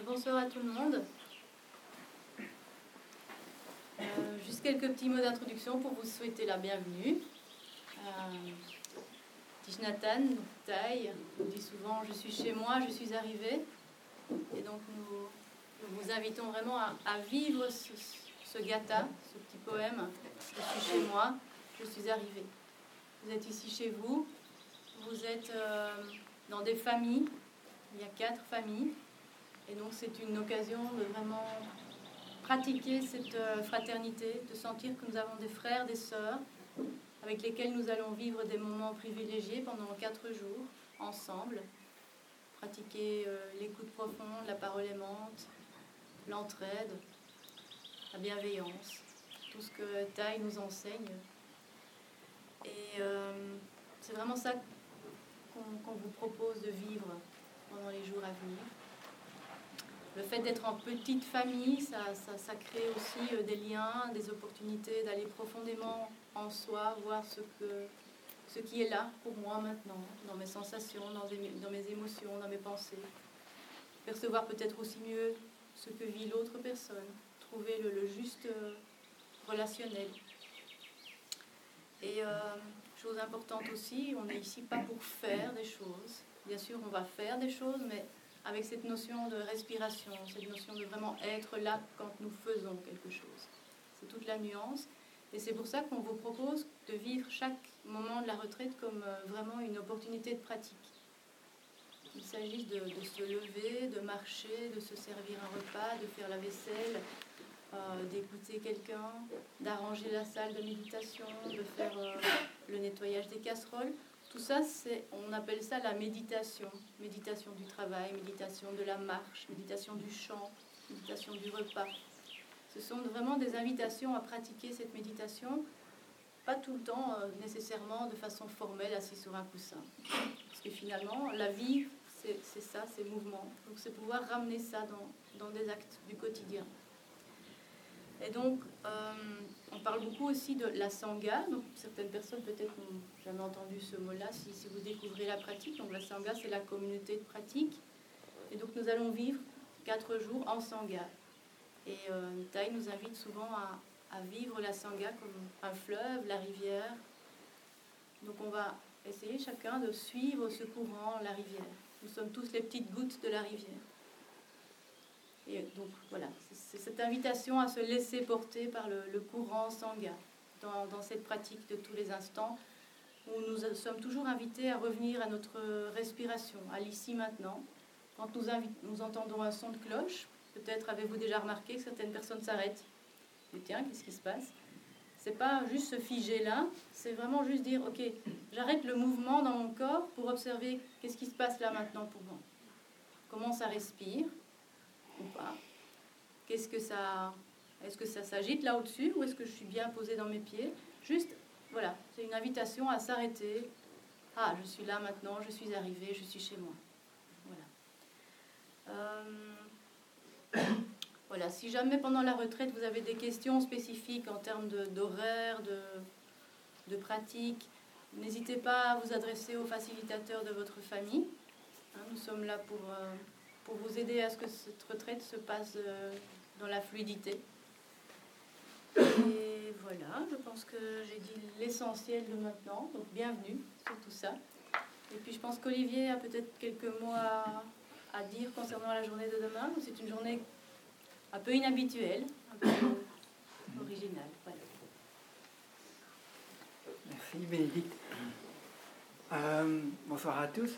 Bonsoir à tout le monde. Juste quelques petits mots d'introduction pour vous souhaiter la bienvenue. Tishnatan, Taï, nous dit souvent « je suis chez moi, je suis arrivé ». Et donc nous vous invitons vraiment à vivre ce gata, ce petit poème « je suis chez moi, je suis arrivé ». Vous êtes ici chez vous, vous êtes dans des familles, il y a 4 familles. Et donc c'est une occasion de vraiment pratiquer cette fraternité, de sentir que nous avons des frères, des sœurs, avec lesquels nous allons vivre des moments privilégiés pendant 4 jours, ensemble. Pratiquer l'écoute profonde, la parole aimante, l'entraide, la bienveillance, tout ce que Taï nous enseigne. Et c'est vraiment ça qu'on vous propose de vivre pendant les jours à venir. Le fait d'être en petite famille, ça crée aussi des liens, des opportunités d'aller profondément en soi, voir ce qui est là pour moi maintenant, dans mes sensations, dans mes émotions, dans mes pensées. Percevoir peut-être aussi mieux ce que vit l'autre personne, trouver le juste relationnel. Et chose importante aussi, on n'est ici pas pour faire des choses. Bien sûr, on va faire des choses, mais avec cette notion de respiration, cette notion de vraiment être là quand nous faisons quelque chose. C'est toute la nuance. Et c'est pour ça qu'on vous propose de vivre chaque moment de la retraite comme vraiment une opportunité de pratique. Qu'il s'agisse de se lever, de marcher, de se servir un repas, de faire la vaisselle, d'écouter quelqu'un, d'arranger la salle de méditation, de faire le nettoyage des casseroles. Tout ça, on appelle ça la méditation. Méditation du travail, méditation de la marche, méditation du chant, méditation du repas. Ce sont vraiment des invitations à pratiquer cette méditation, pas tout le temps nécessairement de façon formelle, assis sur un coussin. Parce que finalement, la vie, c'est ça, c'est mouvement. Donc c'est pouvoir ramener ça dans des actes du quotidien. Et donc, on parle beaucoup aussi de la Sangha. Donc, certaines personnes peut-être n'ont jamais entendu ce mot-là si vous découvrez la pratique. Donc, la Sangha, c'est la communauté de pratique. Et donc, nous allons vivre 4 jours en Sangha. Et Taï nous invite souvent à vivre la Sangha comme un fleuve, la rivière. Donc, on va essayer chacun de suivre ce courant, la rivière. Nous sommes tous les petites gouttes de la rivière. Et donc voilà, c'est cette invitation à se laisser porter par le courant Sangha dans cette pratique de tous les instants où nous sommes toujours invités à revenir à notre respiration, à l'ici maintenant. Quand nous entendons un son de cloche, peut-être avez-vous déjà remarqué que certaines personnes s'arrêtent. Et tiens, qu'est-ce qui se passe? C'est pas juste se figer là, c'est vraiment juste dire ok, j'arrête le mouvement dans mon corps pour observer qu'est-ce qui se passe là maintenant pour moi. Comment ça respire ou pas? Est-ce que ça s'agite là au-dessus ou est-ce que je suis bien posée dans mes pieds? Juste, voilà, c'est une invitation à s'arrêter. Ah, je suis là maintenant, je suis arrivée, je suis chez moi. Voilà. Voilà, si jamais pendant la retraite vous avez des questions spécifiques en termes d'horaire, de pratique, n'hésitez pas à vous adresser au facilitateur de votre famille. Nous sommes là pour vous aider à ce que cette retraite se passe dans la fluidité. Et voilà, je pense que j'ai dit l'essentiel de maintenant, donc bienvenue sur tout ça. Et puis je pense qu'Olivier a peut-être quelques mots à dire concernant la journée de demain. C'est une journée un peu inhabituelle, un peu originale. Voilà. Merci Bénédicte. Bonsoir à tous.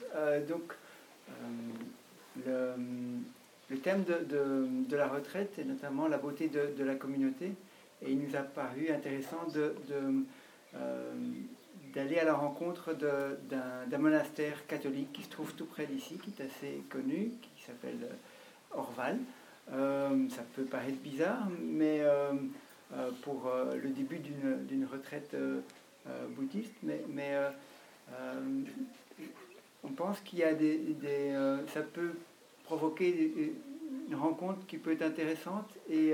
Le thème de la retraite est notamment la beauté de la communauté, et il nous a paru intéressant d'aller à la rencontre d'un monastère catholique qui se trouve tout près d'ici, qui est assez connu, qui s'appelle Orval. Ça peut paraître bizarre, mais pour le début d'une retraite bouddhiste, mais on pense qu'il y a ça peut provoquer une rencontre qui peut être intéressante, et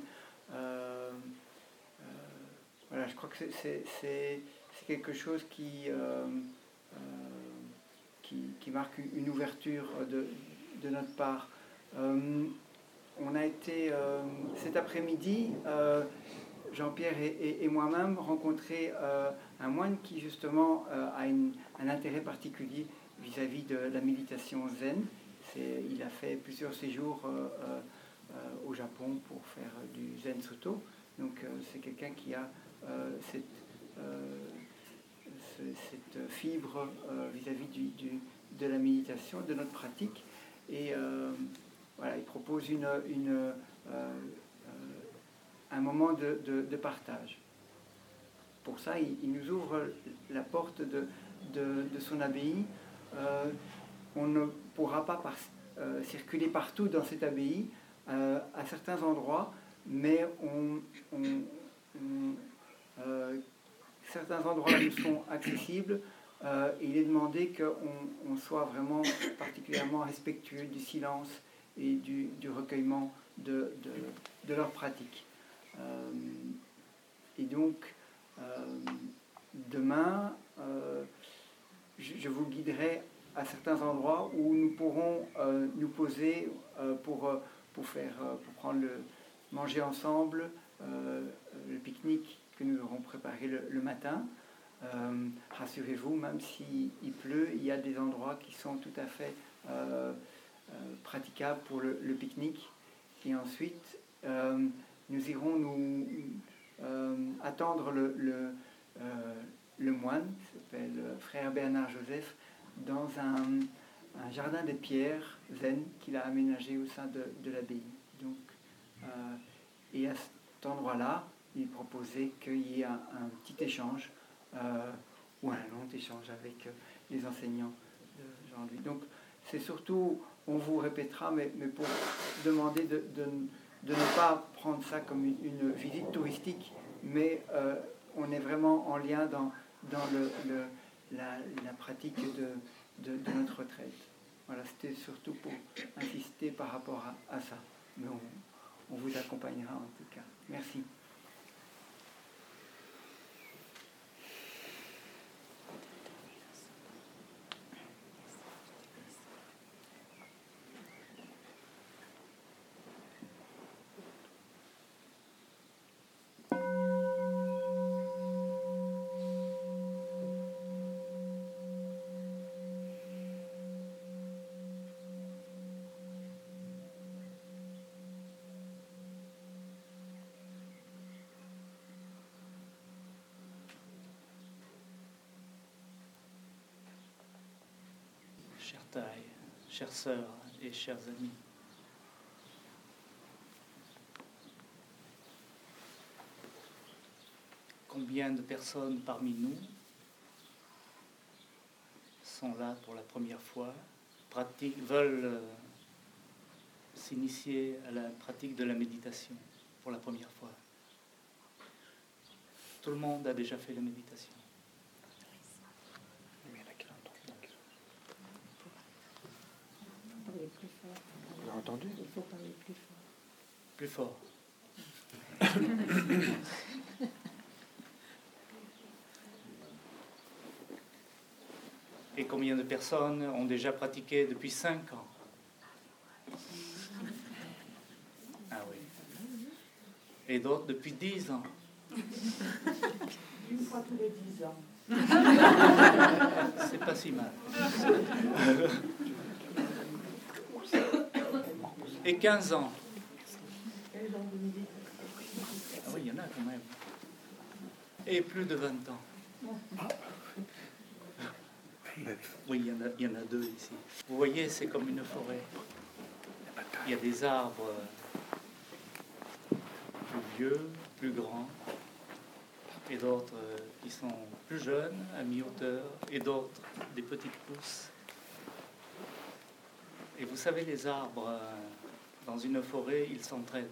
voilà, je crois que c'est quelque chose qui marque une ouverture de notre part On a été cet après-midi, Jean-Pierre et moi-même, rencontrer un moine qui justement a un intérêt particulier vis-à-vis de la méditation zen. Il a fait plusieurs séjours au Japon pour faire du Zen Soto. Donc c'est quelqu'un qui a cette fibre vis-à-vis de la méditation, de notre pratique. Et voilà, il propose un moment de partage. Pour ça, il nous ouvre la porte de son abbaye. On ne pourra pas circuler partout dans cette abbaye, à certains endroits, mais certains endroits nous sont accessibles. Il est demandé qu'on soit vraiment particulièrement respectueux du silence et du recueillement de leur pratique. Et donc, demain, je vous guiderai à certains endroits où nous pourrons nous poser pour prendre manger ensemble, le pique-nique que nous aurons préparé le matin. Rassurez-vous, même s'il pleut, il y a des endroits qui sont tout à fait praticables pour le pique-nique. Et ensuite, nous irons attendre le moine, qui s'appelle frère Bernard Joseph, dans un jardin de pierre zen qu'il a aménagé au sein de l'abbaye. Donc, et à cet endroit-là, il proposait qu'il y ait un petit échange ou un long échange avec les enseignants de Jean-Louis. Donc c'est surtout, on vous répétera, mais pour demander de ne pas prendre ça comme une visite touristique, mais on est vraiment en lien dans la pratique de notre retraite. Voilà, c'était surtout pour insister par rapport à ça. Mais on vous accompagnera en tout cas. Merci. Chère Taille, chères sœurs et chers amis, combien de personnes parmi nous sont là pour la première fois, veulent s'initier à la pratique de la méditation pour la première fois? Tout le monde a déjà fait la méditation. Vous avez entendu? Il faut parler plus fort. Plus fort. Et combien de personnes ont déjà pratiqué depuis 5 ans? Ah oui. Et d'autres depuis 10 ans? Une fois tous les 10 ans. C'est pas si mal. Et 15 ans? Ah oui, il y en a quand même. Et plus de 20 ans? Oui, il y en a 2 ici. Vous voyez, c'est comme une forêt. Il y a des arbres plus vieux, plus grands, et d'autres qui sont plus jeunes, à mi-hauteur, et d'autres des petites pousses. Et vous savez, les arbres, dans une forêt, ils s'entraident.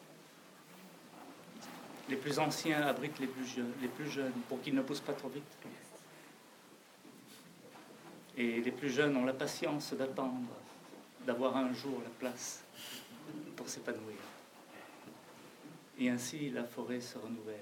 Les plus anciens abritent les plus jeunes pour qu'ils ne poussent pas trop vite. Et les plus jeunes ont la patience d'attendre, d'avoir un jour la place pour s'épanouir. Et ainsi, la forêt se renouvelle.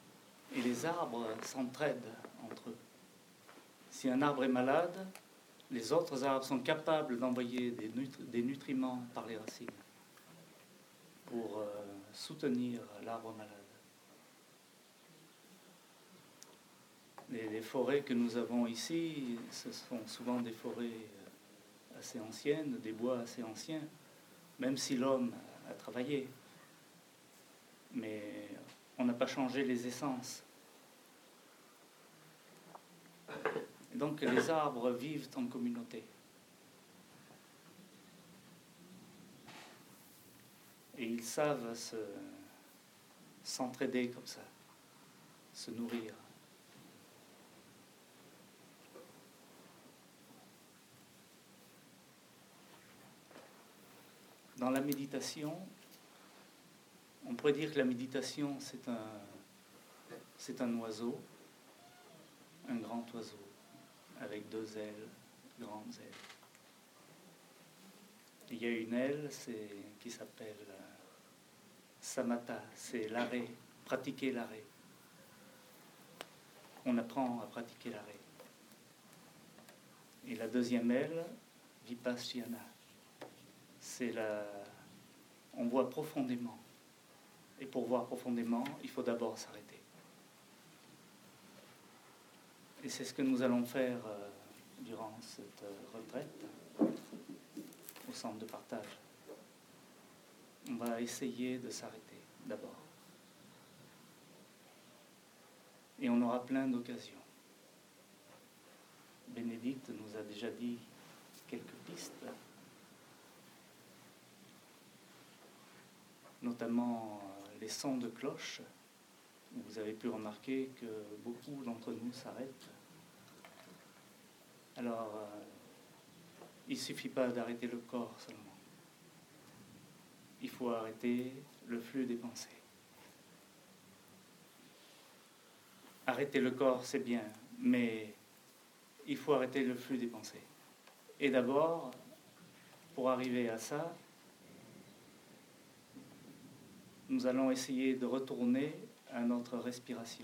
Et les arbres s'entraident entre eux. Si un arbre est malade, Les autres arbres sont capables d'envoyer des nutriments par les racines pour soutenir l'arbre malade. Les forêts que nous avons ici, ce sont souvent des forêts assez anciennes, des bois assez anciens, même si l'homme a travaillé. Mais on n'a pas changé les essences. Et donc les arbres vivent en communauté. Et ils savent s'entraider comme ça, se nourrir. Dans la méditation, on pourrait dire que la méditation, c'est un oiseau, un grand oiseau, avec 2 ailes, grandes ailes. Il y a une aile qui s'appelle samatha, c'est l'arrêt, pratiquer l'arrêt. On apprend à pratiquer l'arrêt. Et la deuxième aile, vipassana, on voit profondément. Et pour voir profondément, il faut d'abord s'arrêter. Et c'est ce que nous allons faire durant cette retraite au centre de partage. On va essayer de s'arrêter d'abord. Et on aura plein d'occasions. Bénédicte nous a déjà dit quelques pistes, notamment les sons de cloche. Vous avez pu remarquer que beaucoup d'entre nous s'arrêtent. Alors, il ne suffit pas d'arrêter le corps seulement. Il faut arrêter le flux des pensées. Arrêter le corps, c'est bien, mais il faut arrêter le flux des pensées. Et d'abord, pour arriver à ça, nous allons essayer de retourner à notre respiration.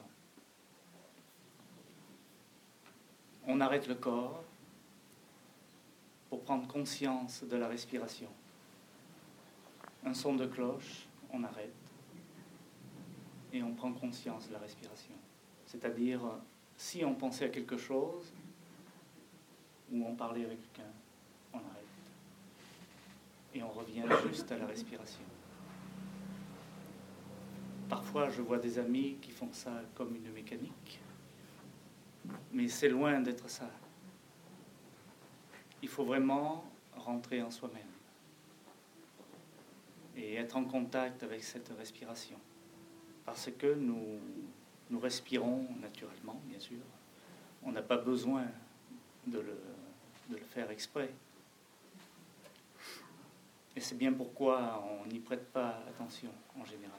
On arrête le corps pour prendre conscience de la respiration. Un son de cloche, on arrête et on prend conscience de la respiration. C'est-à-dire, si on pensait à quelque chose ou on parlait avec quelqu'un, on arrête et on revient juste à la respiration. Parfois, je vois des amis qui font ça comme une mécanique, mais c'est loin d'être ça. Il faut vraiment rentrer en soi-même et être en contact avec cette respiration. Parce que nous respirons naturellement, bien sûr. On n'a pas besoin de le faire exprès. Et c'est bien pourquoi on n'y prête pas attention en général.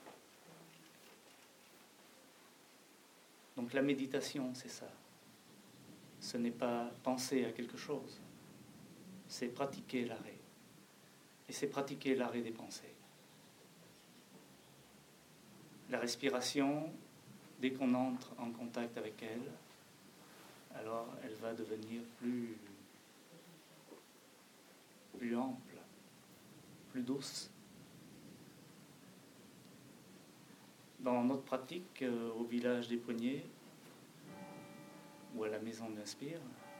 Donc la méditation, c'est ça. Ce n'est pas penser à quelque chose, c'est pratiquer l'arrêt. Et c'est pratiquer l'arrêt des pensées. La respiration, dès qu'on entre en contact avec elle, alors elle va devenir plus ample, plus douce. Dans notre pratique au village des Poignets ou à la maison d'Inspire,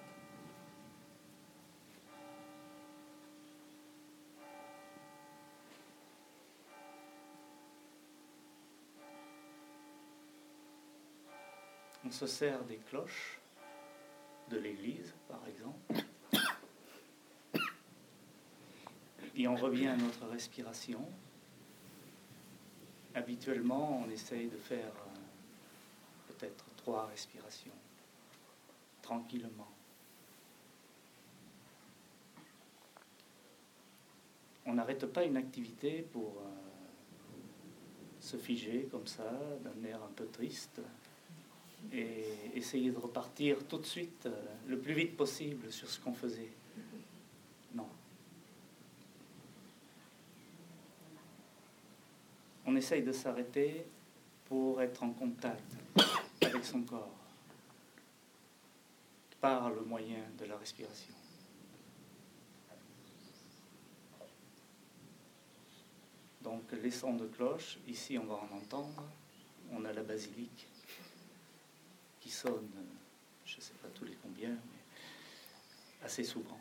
on se sert des cloches de l'église, par exemple, et on revient à notre respiration. Habituellement, on essaye de faire peut-être 3 respirations, tranquillement. On n'arrête pas une activité pour se figer comme ça, d'un air un peu triste, et essayer de repartir tout de suite, le plus vite possible, sur ce qu'on faisait. Non. On essaye de s'arrêter pour être en contact avec son corps par le moyen de la respiration. Donc les sons de cloche, ici on va en entendre. On a la basilique qui sonne, je ne sais pas tous les combien, mais assez souvent.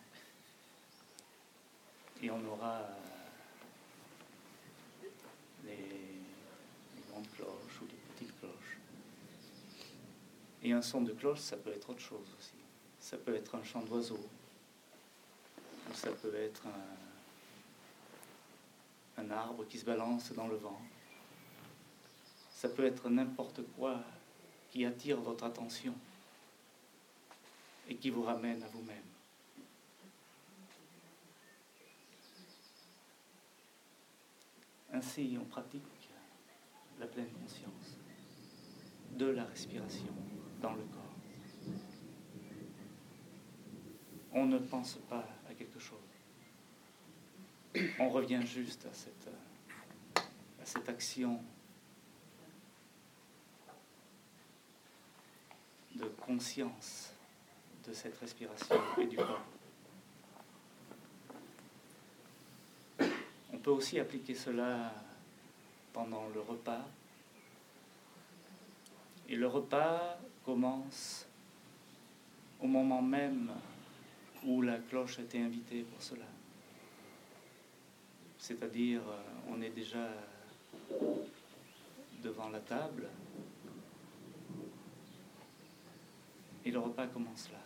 Et on aura les grandes cloches ou les petites cloches. Et un son de cloche, ça peut être autre chose aussi. Ça peut être un chant d'oiseau, ou ça peut être un arbre qui se balance dans le vent. Ça peut être n'importe quoi qui attire votre attention et qui vous ramène à vous-même. Ainsi, on pratique la pleine conscience de la respiration dans le corps. On ne pense pas à quelque chose. On revient juste à cette action de conscience de cette respiration et du corps. On peut aussi appliquer cela pendant le repas. Et le repas commence au moment même où la cloche a été invitée pour cela. C'est-à-dire, on est déjà devant la table et le repas commence là.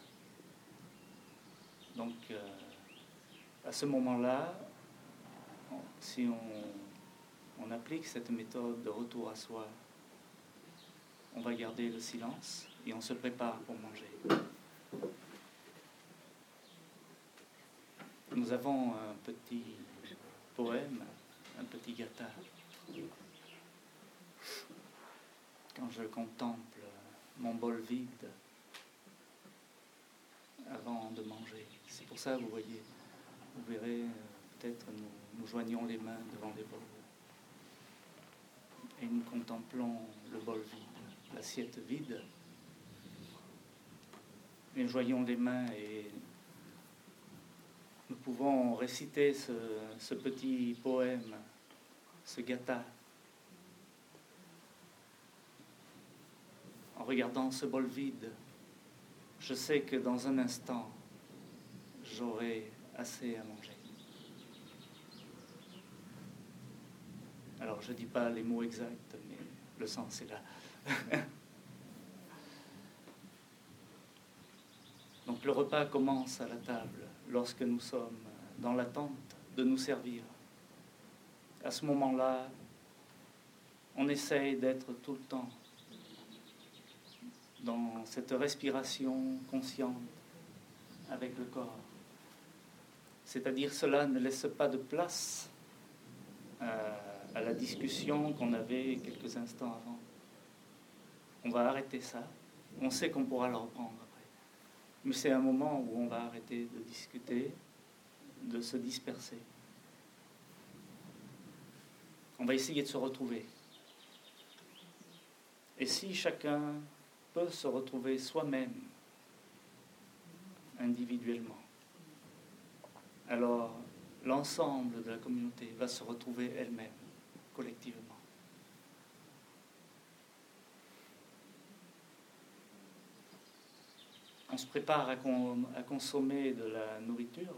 Donc, à ce moment-là, si on applique cette méthode de retour à soi, on va garder le silence et on se prépare pour manger. Nous avons un petit poème, un petit gatha. Quand je contemple mon bol vide avant de manger. C'est pour ça, vous voyez, vous verrez, peut-être nous joignons les mains devant les bols et nous contemplons le bol vide, l'assiette vide. Et nous joignons les mains et nous pouvons réciter ce petit poème, ce gatha, en regardant ce bol vide. Je sais que dans un instant, j'aurai assez à manger. Alors, je ne dis pas les mots exacts, mais le sens est là. Donc, le repas commence à la table lorsque nous sommes dans l'attente de nous servir. À ce moment-là, on essaye d'être tout le temps dans cette respiration consciente avec le corps. C'est-à-dire, cela ne laisse pas de place à la discussion qu'on avait quelques instants avant. On va arrêter ça. On sait qu'on pourra le reprendre après. Mais c'est un moment où on va arrêter de discuter, de se disperser. On va essayer de se retrouver. Et si chacun peut se retrouver soi-même, individuellement, alors l'ensemble de la communauté va se retrouver elle-même, collectivement. On se prépare à consommer de la nourriture,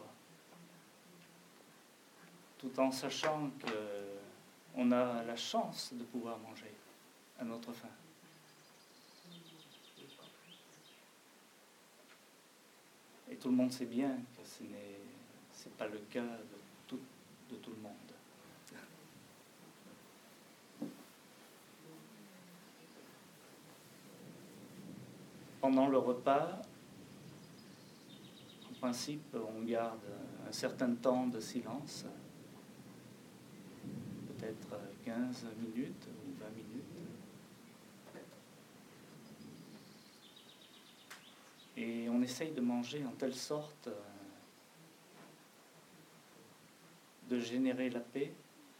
tout en sachant qu'on a la chance de pouvoir manger à notre faim. Et tout le monde sait bien que ce n'est pas le cas de tout le monde. Pendant le repas, en principe, on garde un certain temps de silence, peut-être 15 minutes ou 20 minutes. Et on essaye de manger en telle sorte de générer la paix,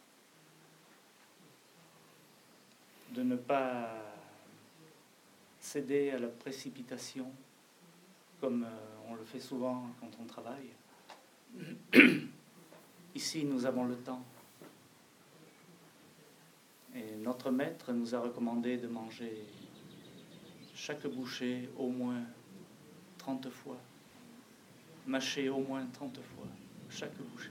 de ne pas céder à la précipitation, comme on le fait souvent quand on travaille. Ici, nous avons le temps. Et notre maître nous a recommandé de manger chaque bouchée au moins 30 fois, mâcher au moins 30 fois chaque bouchée.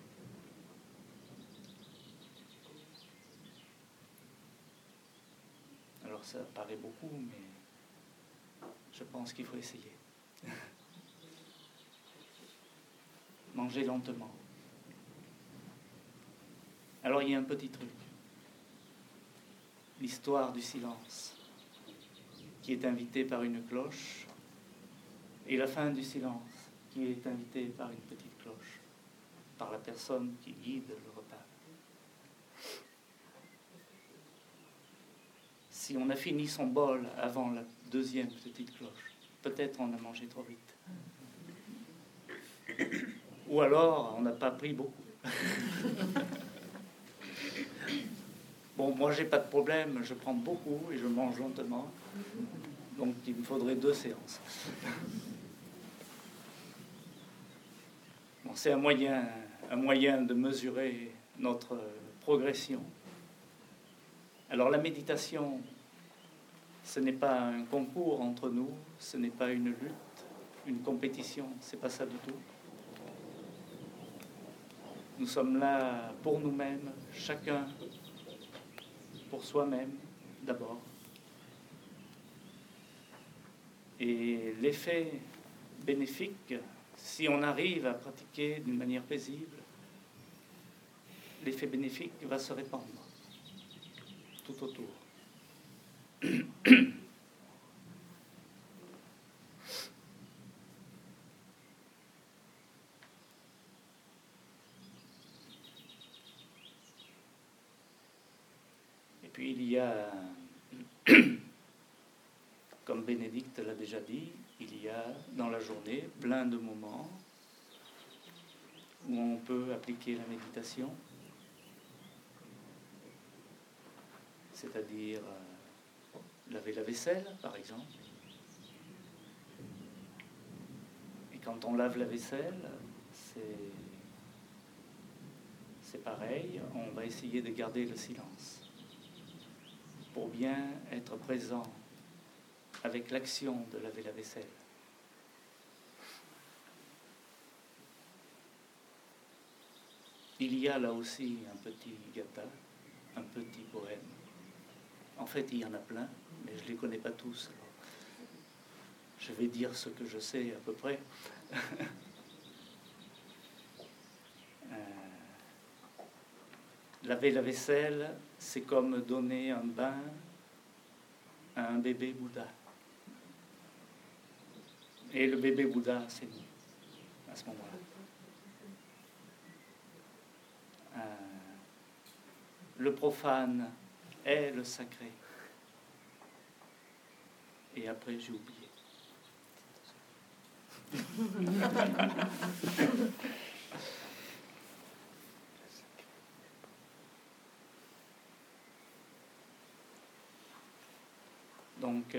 Alors ça paraît beaucoup, mais je pense qu'il faut essayer. Manger lentement. Alors il y a un petit truc. L'histoire du silence, qui est invitée par une cloche, et la fin du silence, qui est invitée par une petite cloche, par la personne qui guide le repas. Si on a fini son bol avant la deuxième petite cloche, peut-être on a mangé trop vite. Ou alors on n'a pas pris beaucoup. Bon, moi j'ai pas de problème, je prends beaucoup et je mange lentement. Donc il me faudrait 2 séances. Bon, c'est un moyen de mesurer notre progression. Alors la méditation, ce n'est pas un concours entre nous, ce n'est pas une lutte, une compétition, c'est pas ça du tout. Nous sommes là pour nous-mêmes, chacun pour soi-même d'abord. Et l'effet bénéfique, si on arrive à pratiquer d'une manière paisible, l'effet bénéfique va se répandre tout autour. Et puis il y a, comme Bénédicte l'a déjà dit, il y a dans la journée plein de moments où on peut appliquer la méditation, c'est-à-dire laver la vaisselle, par exemple. Et quand on lave la vaisselle, c'est pareil, on va essayer de garder le silence pour bien être présent avec l'action de laver la vaisselle. Il y a là aussi un petit gatha, un petit poème. En fait, il y en a plein, mais je ne les connais pas tous. Alors, je vais dire ce que je sais à peu près. Laver la vaisselle, c'est comme donner un bain à un bébé Bouddha. Et le bébé Bouddha, c'est nous, à ce moment-là. Le profane est le sacré. Et après, j'ai oublié. Donc,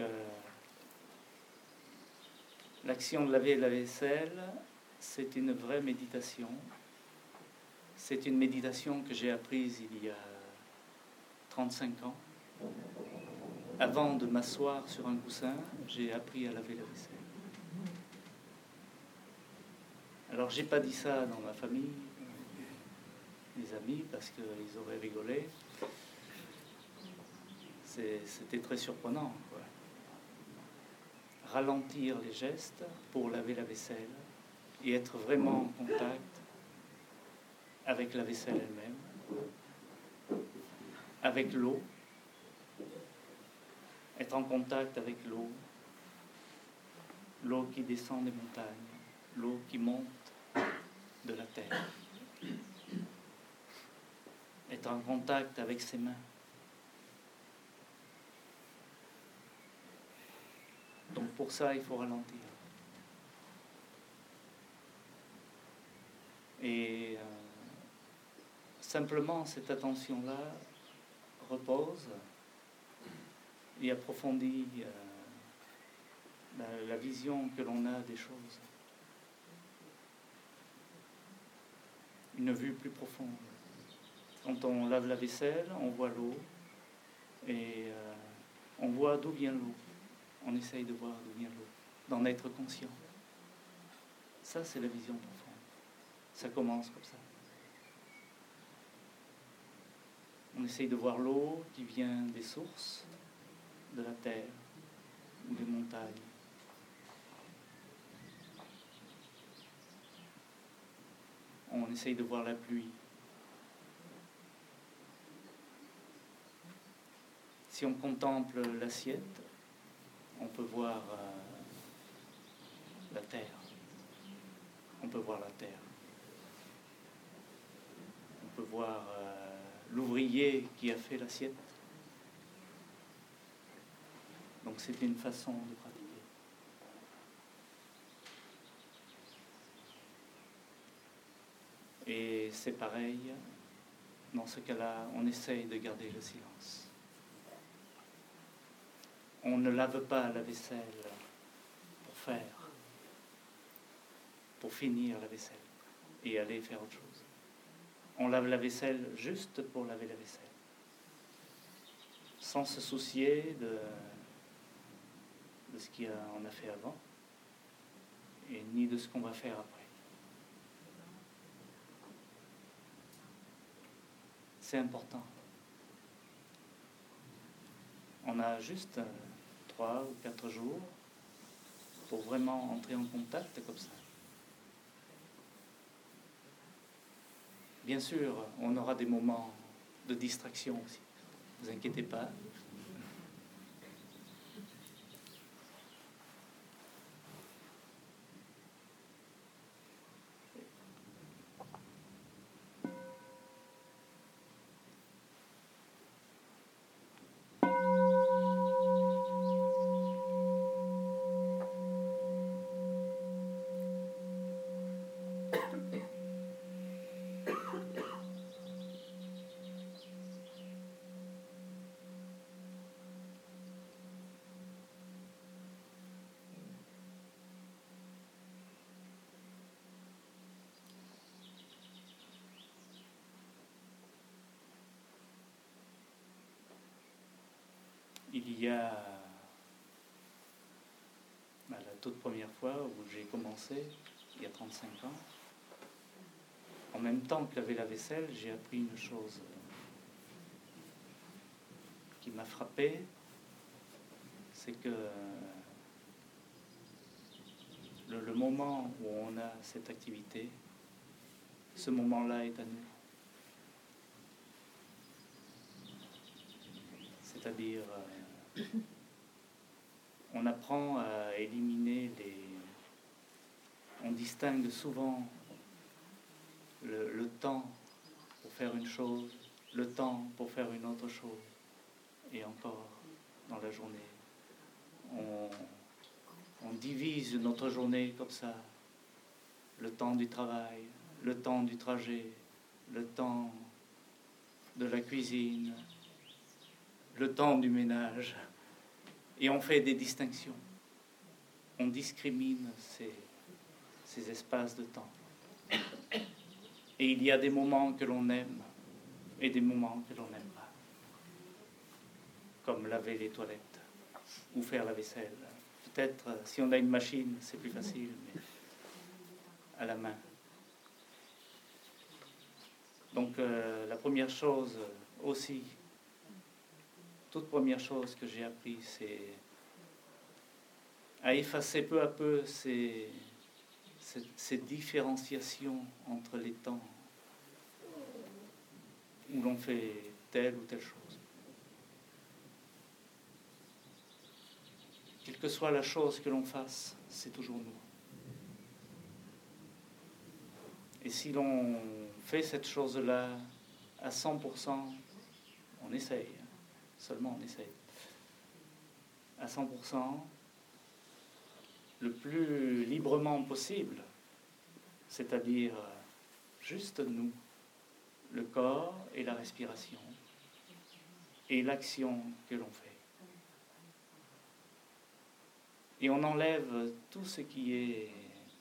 l'action de laver la vaisselle, c'est une vraie méditation. C'est une méditation que j'ai apprise il y a 35 ans. Avant de m'asseoir sur un coussin, j'ai appris à laver la vaisselle. Alors, j'ai pas dit ça dans ma famille, mes amis, parce qu'ils auraient rigolé. C'était très surprenant, quoi. Ralentir les gestes pour laver la vaisselle et être vraiment en contact avec la vaisselle elle-même, avec l'eau, être en contact avec l'eau qui descend des montagnes, l'eau qui monte de la terre, être en contact avec ses mains. Donc pour ça, il faut ralentir. Et simplement, cette attention-là repose et approfondit la vision que l'on a des choses. Une vue plus profonde. Quand on lave la vaisselle, on voit l'eau Et on voit d'où vient l'eau. On essaye de voir d'où vient l'eau, d'en être conscient. Ça, c'est la vision profonde. Ça commence comme ça. On essaye de voir l'eau qui vient des sources, de la terre ou des montagnes. On essaye de voir la pluie. Si on contemple l'assiette, on peut voir la terre. On peut voir la terre. On peut voir l'ouvrier qui a fait l'assiette. Donc c'est une façon de pratiquer. Et c'est pareil, dans ce cas-là, on essaye de garder le silence. On ne lave pas la vaisselle pour finir la vaisselle et aller faire autre chose. On lave la vaisselle juste pour laver la vaisselle, sans se soucier de ce qu'on a fait avant et ni de ce qu'on va faire après. C'est important. On a juste 3 ou 4 jours pour vraiment entrer en contact comme ça. Bien sûr, on aura des moments de distraction aussi. Ne vous inquiétez pas. Il y a la toute première fois où j'ai commencé, il y a 35 ans, en même temps que laver la vaisselle, j'ai appris une chose qui m'a frappé, c'est que le moment où on a cette activité, ce moment-là est à nous. C'est-à-dire, on apprend à éliminer on distingue souvent le temps pour faire une chose, le temps pour faire une autre chose, et encore dans la journée. On divise notre journée comme ça, le temps du travail, le temps du trajet, le temps de la cuisine, le temps du ménage, et on fait des distinctions. On discrimine ces espaces de temps. Et il y a des moments que l'on aime et des moments que l'on n'aime pas. Comme laver les toilettes ou faire la vaisselle. Peut-être, si on a une machine, c'est plus facile, mais à la main. Donc, la première chose aussi, toute première chose que j'ai appris, c'est à effacer peu à peu ces différenciations entre les temps où l'on fait telle ou telle chose. Quelle que soit la chose que l'on fasse, c'est toujours nous. Et si l'on fait cette chose-là à 100%, on essaye, seulement on essaye, à 100%, le plus librement possible, c'est-à-dire juste nous, le corps et la respiration, et l'action que l'on fait. Et on enlève tout ce qui est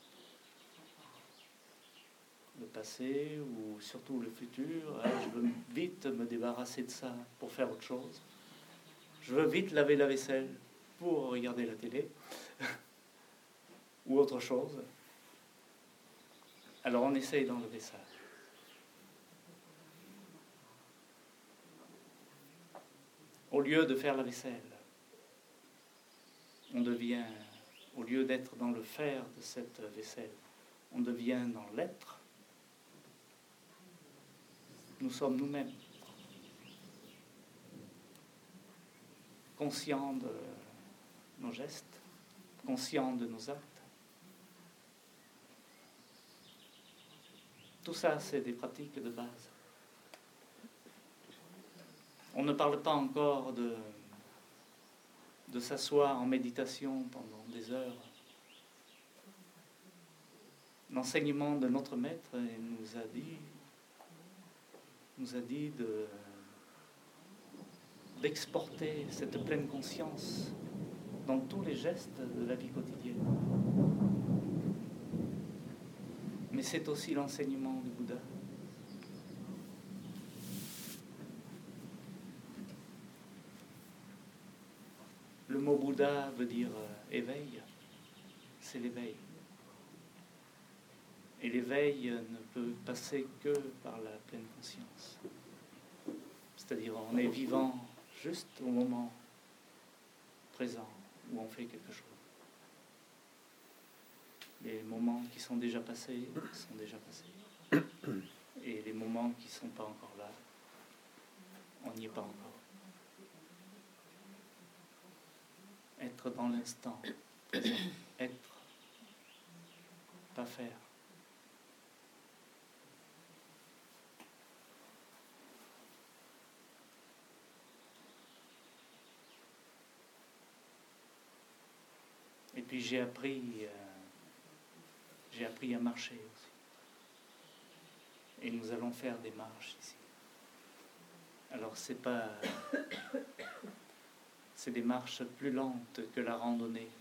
le passé ou surtout le futur. Je veux vite me débarrasser de ça pour faire autre chose. je veux vite laver la vaisselle pour regarder la télé ou autre chose. Alors on essaye d'enlever ça. Au lieu de faire la vaisselle, on devient, au lieu d'être dans le faire de cette vaisselle, on devient dans l'être. Nous sommes nous-mêmes, conscients de nos gestes, conscients de nos actes. Tout ça, c'est des pratiques de base. On ne parle pas encore de s'asseoir en méditation pendant des heures. L'enseignement de notre maître nous a dit d'exporter cette pleine conscience dans tous les gestes de la vie quotidienne. Mais c'est aussi l'enseignement du Bouddha. Le mot Bouddha veut dire éveil, c'est l'éveil. Et l'éveil ne peut passer que par la pleine conscience. C'est-à-dire on est vivant juste au moment présent où on fait quelque chose. Les moments qui sont déjà passés sont déjà passés. Et les moments qui ne sont pas encore là, on n'y est pas encore. Être dans l'instant présent. Être, pas faire. Et puis j'ai appris à marcher aussi. Et nous allons faire des marches ici. Alors c'est des marches plus lentes que la randonnée.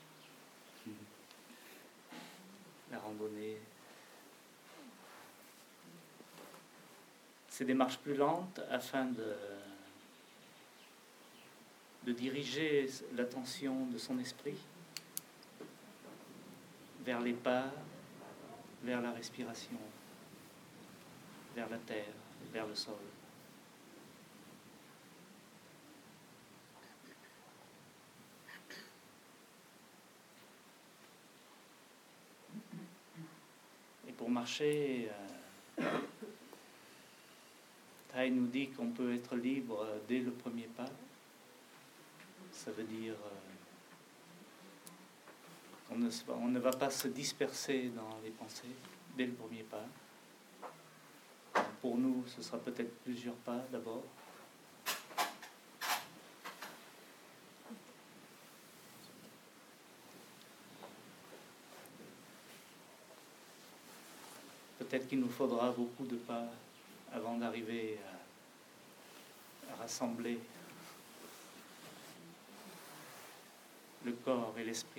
La randonnée, c'est des marches plus lentes afin de diriger l'attention de son esprit vers les pas, vers la respiration, vers la terre, vers le sol. Et pour marcher, Thay nous dit qu'on peut être libre dès le premier pas. Ça veut dire on ne va pas se disperser dans les pensées dès le premier pas. Pour nous, ce sera peut-être plusieurs pas d'abord. Peut-être qu'il nous faudra beaucoup de pas avant d'arriver à rassembler le corps et l'esprit.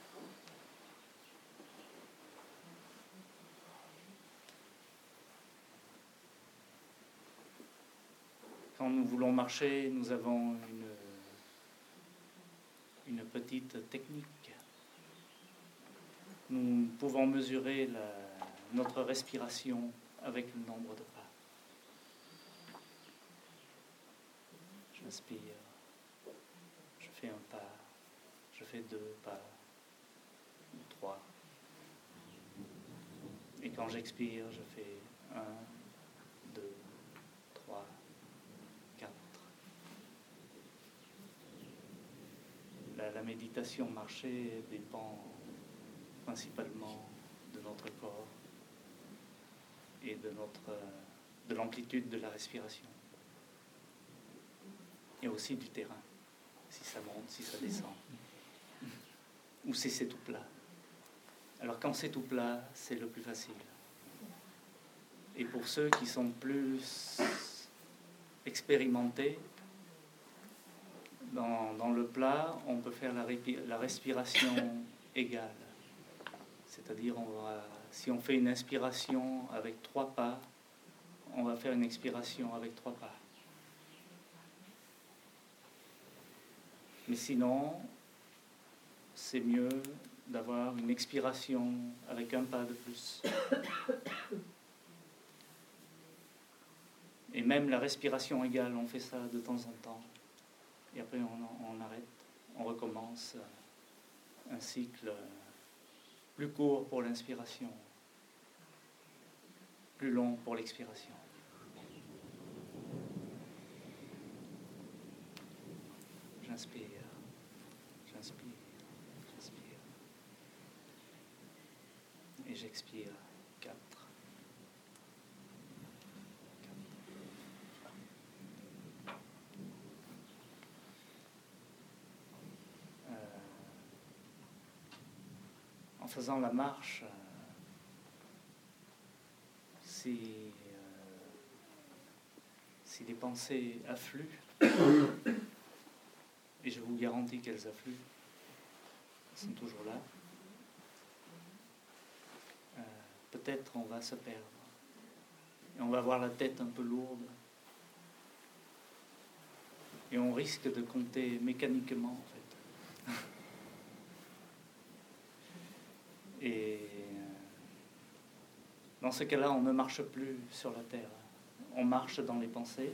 Quand nous voulons marcher, nous avons une petite technique. Nous pouvons mesurer notre respiration avec le nombre de pas. J'inspire, je fais un pas, je fais 2 pas, ou 3. Et quand j'expire, je fais 1, 2, 3, 4. La méditation marcher dépend principalement de notre corps et de l'amplitude de la respiration. Et aussi du terrain, si ça monte, si ça descend, ou si c'est tout plat. Alors quand c'est tout plat, c'est le plus facile. Et pour ceux qui sont plus expérimentés, dans le plat, on peut faire la respiration égale. C'est-à-dire, si on fait une inspiration avec 3 pas, on va faire une expiration avec 3 pas. Mais sinon, c'est mieux d'avoir une expiration avec un pas de plus. Et même la respiration égale, on fait ça de temps en temps. Et après, on arrête, on recommence un cycle plus court pour l'inspiration, plus long pour l'expiration. J'inspire, j'inspire, j'inspire. Et j'expire. 4. En faisant la marche, si les pensées affluent, et je vous garantis qu'elles affluent, elles sont toujours là, peut-être on va se perdre. Et on va avoir la tête un peu lourde. Et on risque de compter mécaniquement, en fait. Et dans ce cas-là, on ne marche plus sur la terre. On marche dans les pensées.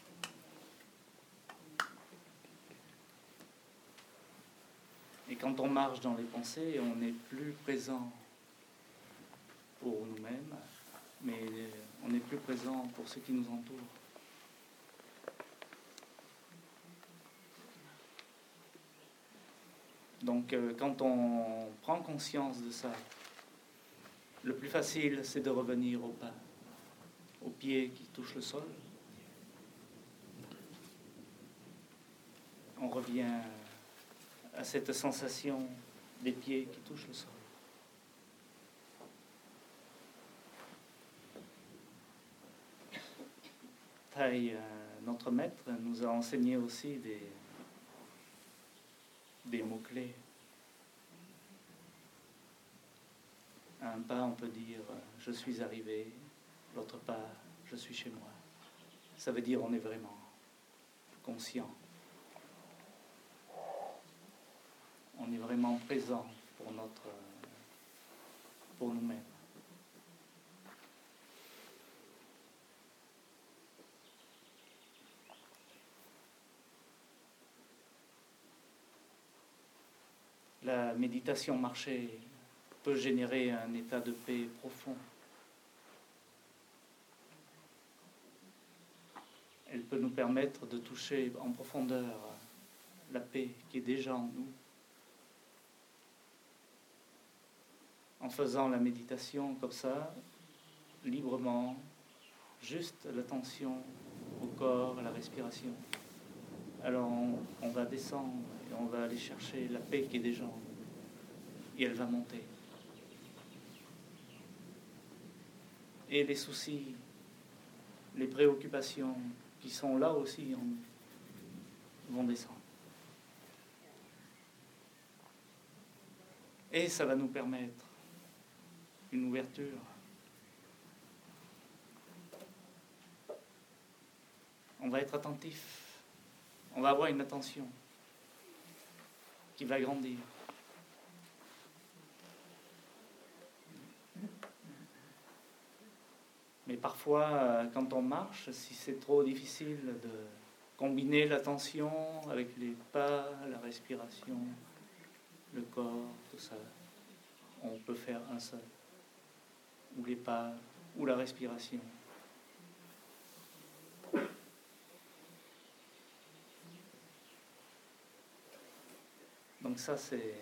Et quand on marche dans les pensées, on n'est plus présent pour nous-mêmes, mais on n'est plus présent pour ceux qui nous entourent. Donc, quand on prend conscience de ça, le plus facile, c'est de revenir au pas, aux pieds qui touchent le sol. On revient à cette sensation des pieds qui touchent le sol. Thay, notre maître, nous a enseigné aussi des mots-clés. À un pas, on peut dire « je suis arrivé », l'autre pas « je suis chez moi ». Ça veut dire on est vraiment conscient. On est vraiment présent pour nous-mêmes. La méditation marchée peut générer un état de paix profond. Elle peut nous permettre de toucher en profondeur la paix qui est déjà en nous. En faisant la méditation comme ça, librement, juste l'attention au corps, à la respiration. Alors on va descendre et on va aller chercher la paix qui est déjà en nous. Et elle va monter. Et les soucis, les préoccupations qui sont là aussi en nous vont descendre. Et ça va nous permettre une ouverture. On va être attentif. On va avoir une attention qui va grandir. Mais parfois, quand on marche, si c'est trop difficile de combiner l'attention avec les pas, la respiration, le corps, tout ça, on peut faire un seul. Ou les pas, ou la respiration. Donc ça, c'est...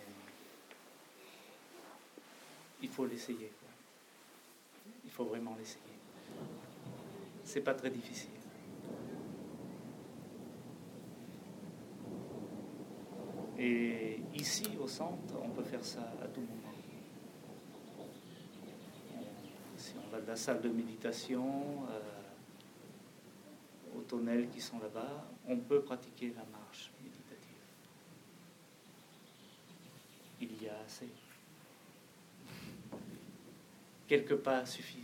Il faut l'essayer, quoi. Il faut vraiment l'essayer. C'est pas très difficile. Et ici, au centre, on peut faire ça à tout moment. Si on va de la salle de méditation aux tonnelles qui sont là-bas, on peut pratiquer la marche méditative. Il y a assez. Quelques pas suffisent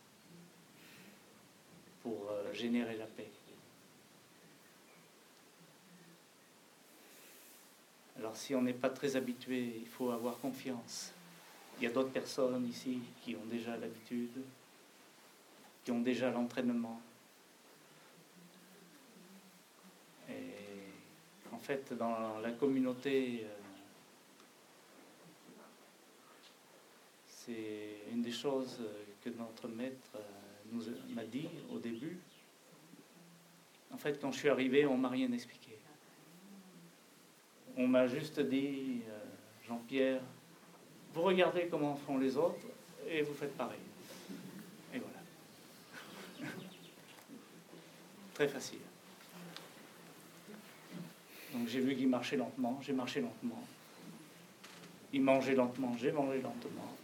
pour générer la paix. Alors, si on n'est pas très habitué, il faut avoir confiance. Il y a d'autres personnes ici qui ont déjà l'habitude, qui ont déjà l'entraînement. Et en fait, dans la communauté, c'est une des choses que notre maître m'a dit au début. En fait, quand je suis arrivé, on ne m'a rien expliqué. On m'a juste dit, Jean-Pierre, vous regardez comment font les autres et vous faites pareil. Et voilà. Très facile. Donc j'ai vu qu'il marchait lentement, j'ai marché lentement. Il mangeait lentement, j'ai mangé lentement.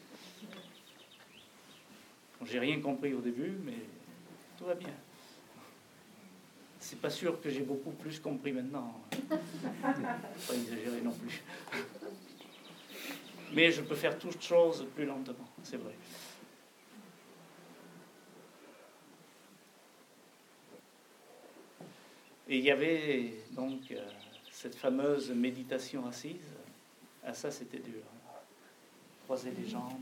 J'ai rien compris au début, mais tout va bien. C'est pas sûr que j'ai beaucoup plus compris maintenant. Pas exagérer non plus. Mais je peux faire toutes choses plus lentement, c'est vrai. Et il y avait donc cette fameuse méditation assise. Ah, ça, c'était dur. Croiser les jambes.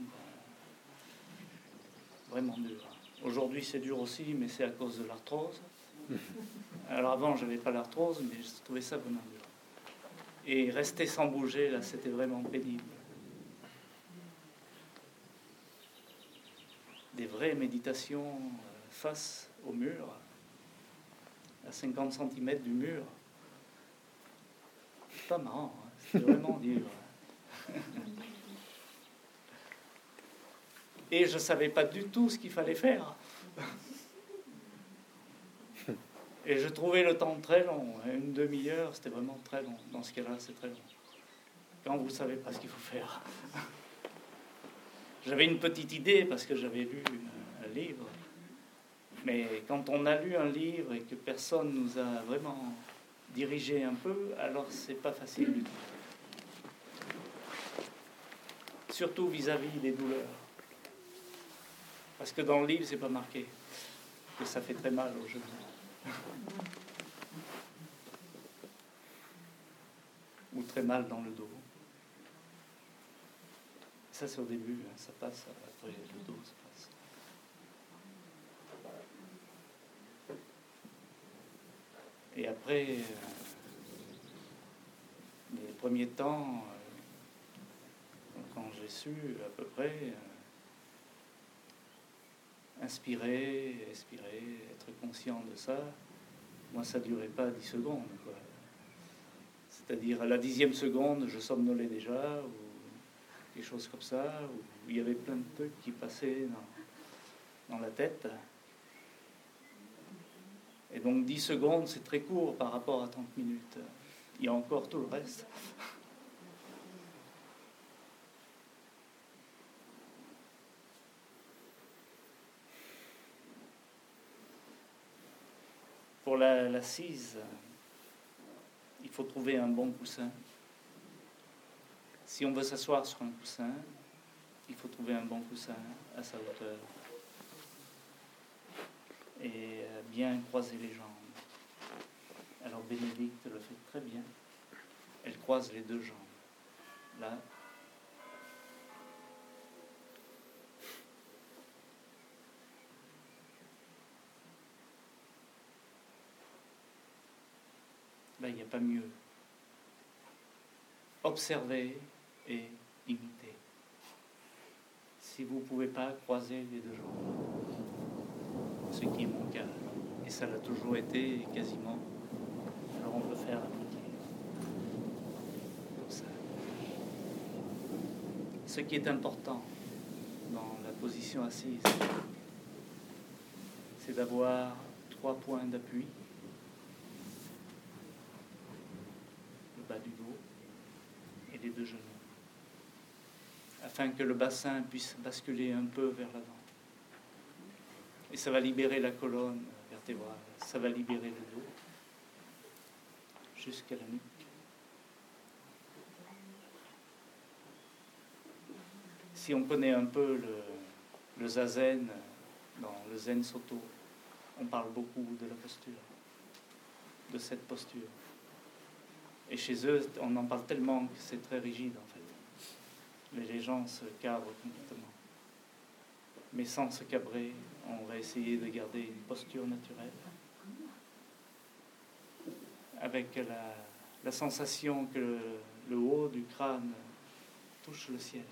Vraiment dur. Aujourd'hui, c'est dur aussi, mais c'est à cause de l'arthrose. Alors avant, je n'avais pas l'arthrose, mais je trouvais ça vraiment dur. Et rester sans bouger, là, c'était vraiment pénible. Des vraies méditations face au mur, à 50 cm du mur. C'est pas marrant, hein, c'était vraiment dur. Et je ne savais pas du tout ce qu'il fallait faire. Et je trouvais le temps très long. Une demi-heure, c'était vraiment très long. Dans ce cas-là, c'est très long. Quand vous ne savez pas ce qu'il faut faire. J'avais une petite idée parce que j'avais lu un livre. Mais quand on a lu un livre et que personne nous a vraiment dirigé un peu, alors c'est pas facile du tout. Surtout vis-à-vis des douleurs. Parce que dans le livre, c'est pas marqué que ça fait très mal aux genoux. Ou très mal dans le dos. Ça, c'est au début, hein, ça passe, après le dos, ça passe. Et après, les premiers temps, quand j'ai su à peu près inspirer, expirer, être conscient de ça, moi ça ne durait pas 10 secondes, quoi. C'est-à-dire à la 10e seconde, je somnolais déjà, ou quelque chose comme ça, où il y avait plein de trucs qui passaient dans la tête. Et donc 10 secondes, c'est très court par rapport à 30 minutes. Il y a encore tout le reste. Pour l'assise, il faut trouver un bon coussin. Si on veut s'asseoir sur un coussin, il faut trouver un bon coussin à sa hauteur. Et bien croiser les jambes. Alors Bénédicte le fait très bien. Elle croise les deux jambes. Là. Là, il n'y a pas mieux. Observez et imitez. Si vous ne pouvez pas croiser les deux jambes, ce qui est mon cas, et ça l'a toujours été quasiment, alors on peut faire la moitié. Comme ça. Ce qui est important dans la position assise, c'est d'avoir 3 points d'appui. Le bas du dos et les deux genoux, afin que le bassin puisse basculer un peu vers l'avant. Et ça va libérer la colonne vertébrale, ça va libérer le dos jusqu'à la nuque. Si on connaît un peu le zazen, dans le Zen Soto, on parle beaucoup de la posture, de cette posture. Et chez eux, on en parle tellement que c'est très rigide, en fait. Les gens se cabrent complètement. Mais sans se cabrer, on va essayer de garder une posture naturelle, avec la sensation que le haut du crâne touche le ciel.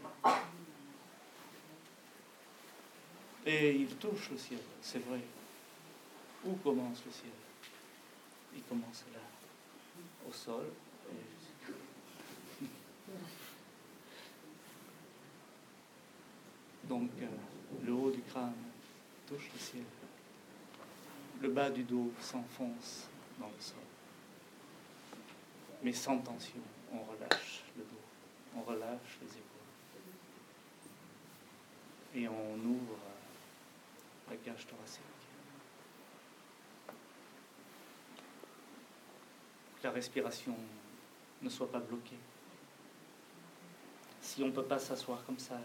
Et il touche le ciel, c'est vrai. Où commence le ciel? Il commence là, au sol. Donc, le haut du crâne touche le ciel. Le bas du dos s'enfonce dans le sol. Mais sans tension, on relâche le dos, on relâche les épaules. Et on ouvre la cage thoracique. Que la respiration ne soit pas bloquée. Si on ne peut pas s'asseoir comme ça,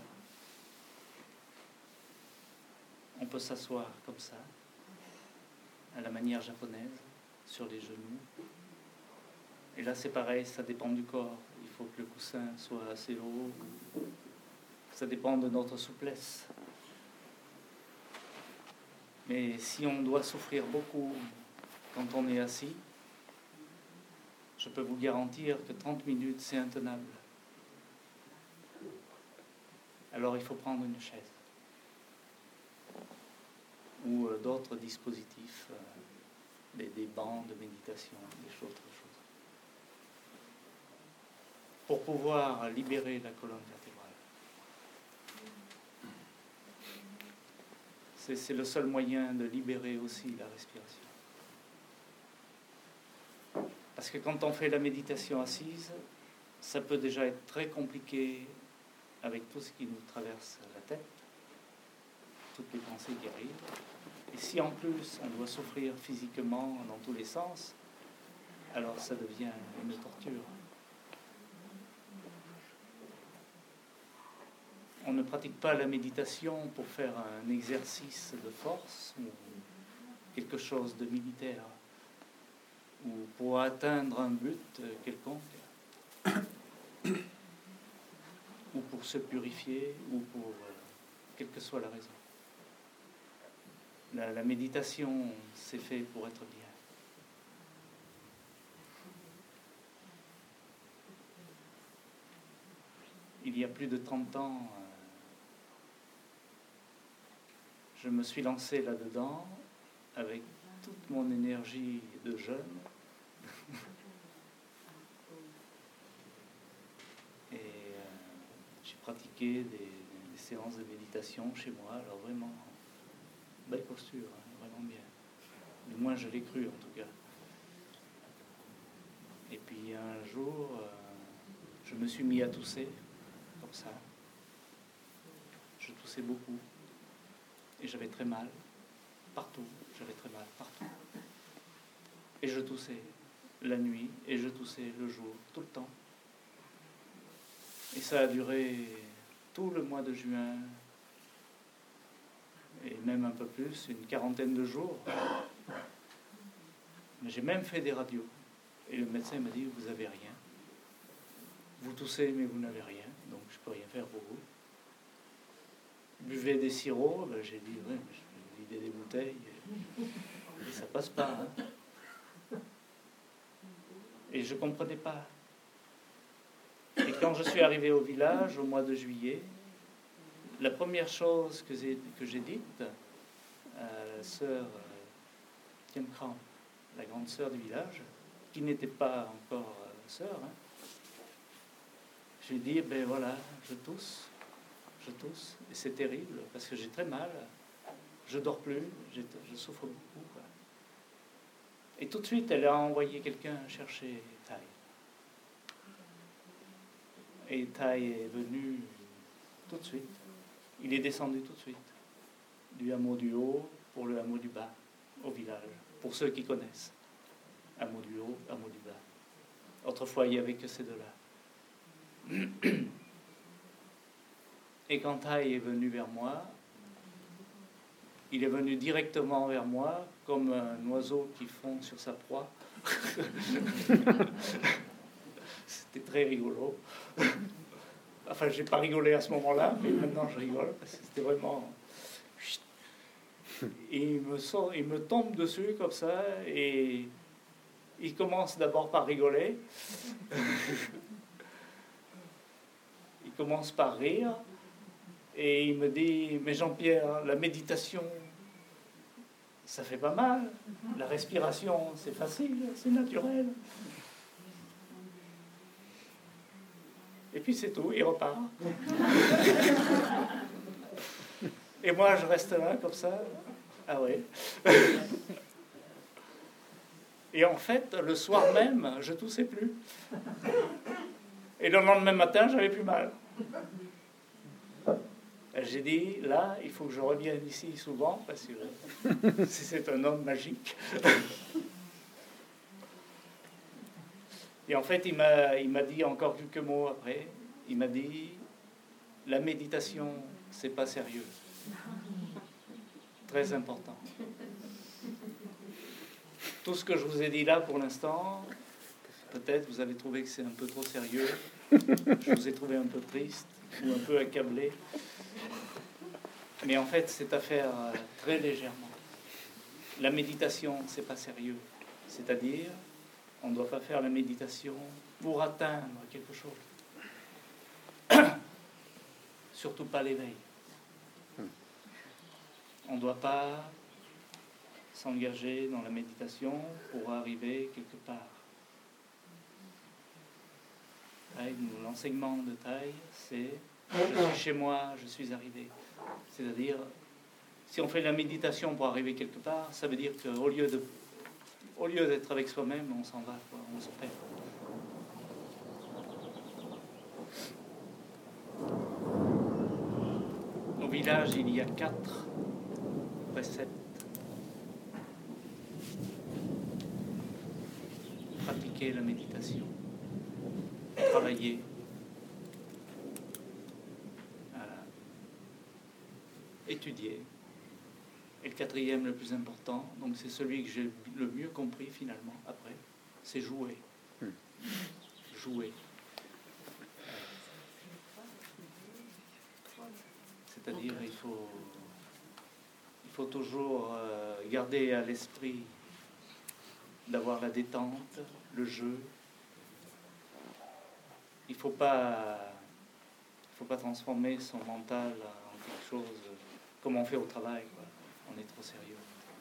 on peut s'asseoir comme ça, à la manière japonaise, sur les genoux. Et là, c'est pareil, ça dépend du corps. Il faut que le coussin soit assez haut. Ça dépend de notre souplesse. Mais si on doit souffrir beaucoup quand on est assis, je peux vous garantir que 30 minutes, c'est intenable. Alors, il faut prendre une chaise. Ou d'autres dispositifs, des bancs de méditation, des choses. Pour pouvoir libérer la colonne vertébrale. C'est le seul moyen de libérer aussi la respiration. Parce que quand on fait la méditation assise, ça peut déjà être très compliqué avec tout ce qui nous traverse la tête, toutes les pensées qui arrivent. Et si en plus on doit souffrir physiquement dans tous les sens, alors ça devient une torture. On ne pratique pas la méditation pour faire un exercice de force ou quelque chose de militaire ou pour atteindre un but quelconque ou pour se purifier ou pour quelle que soit la raison. La méditation, c'est fait pour être bien. Il y a plus de 30 ans, je me suis lancé là-dedans avec toute mon énergie de jeune. Et j'ai pratiqué des séances de méditation chez moi. Alors vraiment, belle posture, hein, vraiment bien. Du moins, je l'ai cru en tout cas. Et puis un jour, je me suis mis à tousser, comme ça. Je toussais beaucoup. Et j'avais très mal, partout. J'avais très mal, partout. Et je toussais la nuit, et je toussais le jour, tout le temps. Et ça a duré tout le mois de juin, et même un peu plus, une 40aine de jours. Mais j'ai même fait des radios. Et le médecin m'a dit, vous n'avez rien. Vous toussez, mais vous n'avez rien, donc je ne peux rien faire pour vous. Buvez des sirops, ben j'ai dit, ouais, je vais vider des bouteilles, et ça passe pas. Hein. Et je ne comprenais pas. Et quand je suis arrivé au village, au mois de juillet, la première chose que j'ai dite à la sœur Tien Kram, la grande sœur du village, qui n'était pas encore sœur, hein, j'ai dit, ben voilà, je tousse, et c'est terrible, parce que j'ai très mal, je dors plus, je souffre beaucoup. Quoi. Et tout de suite, elle a envoyé quelqu'un chercher Tai. Et Tai est venu tout de suite. Il est descendu tout de suite, du hameau du haut pour le hameau du bas, au village, pour ceux qui connaissent. Hameau du haut, hameau du bas. Autrefois, il n'y avait que ces deux-là. Et quand Tai est venu vers moi, il est venu directement vers moi, comme un oiseau qui fond sur sa proie. très rigolo. Enfin, j'ai pas rigolé à ce moment-là, mais maintenant je rigole, parce que c'était vraiment... Et il me tombe dessus comme ça, et il commence d'abord par rigoler. Il commence par rire, et il me dit, mais Jean-Pierre, la méditation, ça fait pas mal. La respiration, c'est facile, c'est naturel. Et puis c'est tout, il repart. Et moi, je reste là, comme ça. Ah ouais. Et en fait, le soir même, je toussais plus. Et le lendemain matin, j'avais plus mal. J'ai dit, là, il faut que je revienne ici souvent, parce que c'est un homme magique. Et en fait, il m'a dit encore quelques mots après. Il m'a dit, la méditation, c'est pas sérieux. Très important. Tout ce que je vous ai dit là pour l'instant, peut-être vous avez trouvé que c'est un peu trop sérieux. Je vous ai trouvé un peu triste ou un peu accablé. Mais en fait, c'est à faire très légèrement. La méditation, c'est pas sérieux. C'est-à-dire, on ne doit pas faire la méditation pour atteindre quelque chose. Surtout pas l'éveil. On ne doit pas s'engager dans la méditation pour arriver quelque part. L'enseignement de Thaï, c'est « je suis chez moi, je suis arrivé ». C'est-à-dire, si on fait la méditation pour arriver quelque part, ça veut dire qu'au lieu d'être avec soi-même, on s'en va, quoi, on se perd. Au village, il y a 4 préceptes. Pratiquer la méditation, travailler, étudier. Et le 4e, le plus important, donc c'est celui que j'ai le mieux compris finalement après, c'est jouer. Jouer. C'est-à-dire, il faut toujours garder à l'esprit d'avoir la détente, le jeu. Il faut pas transformer son mental en quelque chose comme on fait au travail, quoi. On est trop sérieux.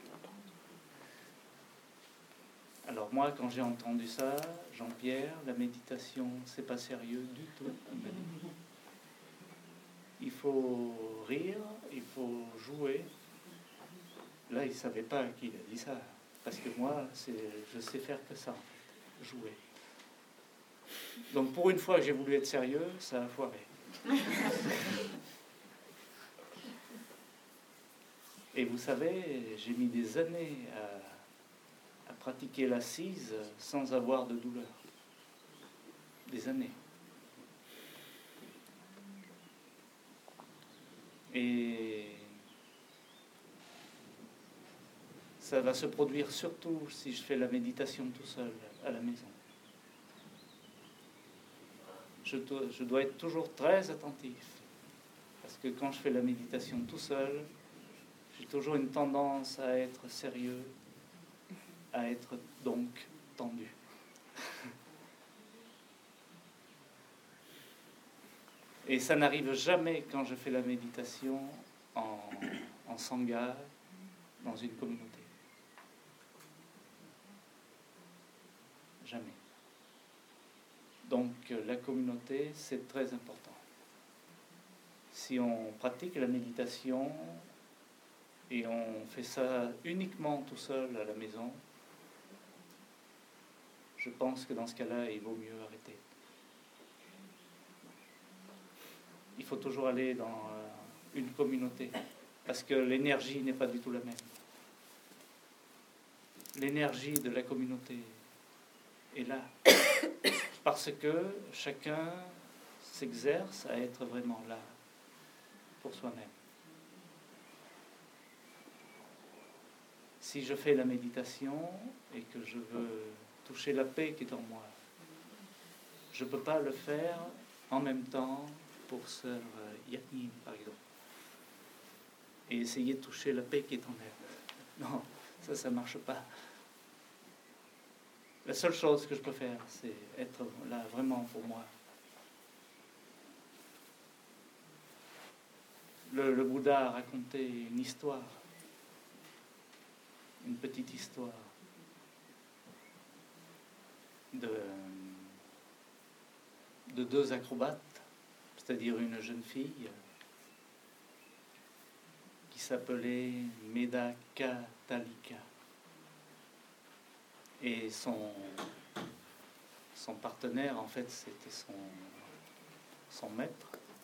Alors moi, quand j'ai entendu ça, Jean-Pierre, la méditation, c'est pas sérieux du tout. Il faut rire, il faut jouer. Là, il ne savait pas qui a dit ça. Parce que moi, je sais faire que ça, en fait, jouer. Donc pour une fois que j'ai voulu être sérieux, ça a foiré. Et vous savez, j'ai mis des années à pratiquer l'assise sans avoir de douleur. Des années. Et ça va se produire surtout si je fais la méditation tout seul à la maison. Je dois être toujours très attentif. Parce que quand je fais la méditation tout seul, j'ai toujours une tendance à être sérieux, à être donc tendu. Et ça n'arrive jamais quand je fais la méditation en sangha, dans une communauté. Jamais. Donc la communauté, c'est très important. Si on pratique la méditation et on fait ça uniquement tout seul à la maison, je pense que dans ce cas-là, il vaut mieux arrêter. Il faut toujours aller dans une communauté, parce que l'énergie n'est pas du tout la même. L'énergie de la communauté est là, parce que chacun s'exerce à être vraiment là, pour soi-même. Si je fais la méditation et que je veux toucher la paix qui est en moi, je ne peux pas le faire en même temps pour sœur Yasmine, par exemple. Et essayer de toucher la paix qui est en elle. Non, ça ne marche pas. La seule chose que je peux faire, c'est être là vraiment pour moi. Le Bouddha a raconté une histoire, une petite histoire de deux acrobates, c'est-à-dire une jeune fille qui s'appelait Medakatalika et son partenaire, en fait, c'était son maître.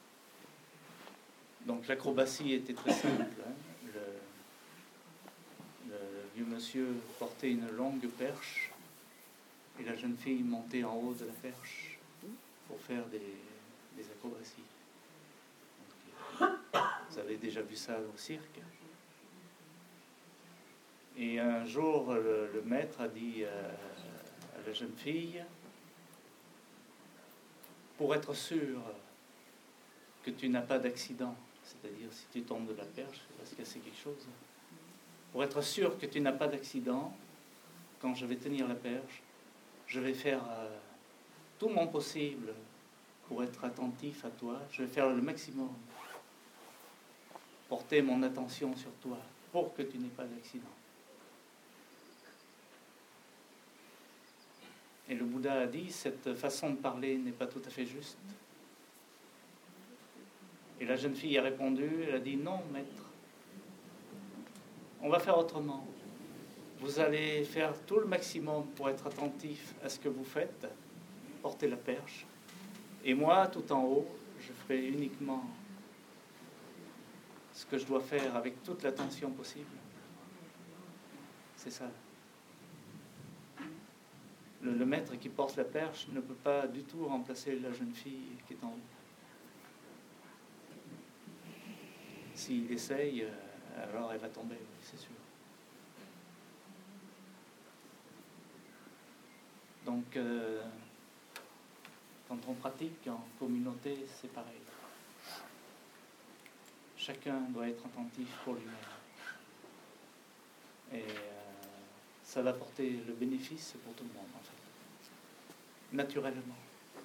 Donc l'acrobatie était très simple. Hein. Le vieux monsieur portait une longue perche et la jeune fille montait en haut de la perche pour faire des acrobaties. Vous avez déjà vu ça au cirque. Et un jour, le maître a dit à la jeune fille, pour être sûr que tu n'as pas d'accident, c'est-à-dire si tu tombes de la perche, il va se casser quelque chose. Pour être sûr que tu n'as pas d'accident, quand je vais tenir la perche, je vais faire tout mon possible pour être attentif à toi. Je vais faire le maximum, porter mon attention sur toi pour que tu n'aies pas d'accident. Et le Bouddha a dit, cette façon de parler n'est pas tout à fait juste. Et la jeune fille a répondu, elle a dit, non, maître, on va faire autrement. Vous allez faire tout le maximum pour être attentif à ce que vous faites, porter la perche. Et moi, tout en haut, je ferai uniquement ce que je dois faire avec toute l'attention possible. C'est ça. Le maître qui porte la perche ne peut pas du tout remplacer la jeune fille qui est en haut. S'il essaye, alors elle va tomber, c'est sûr. Donc, quand on pratique en communauté, c'est pareil. Chacun doit être attentif pour lui-même. Et ça va porter le bénéfice pour tout le monde, en fait. Naturellement.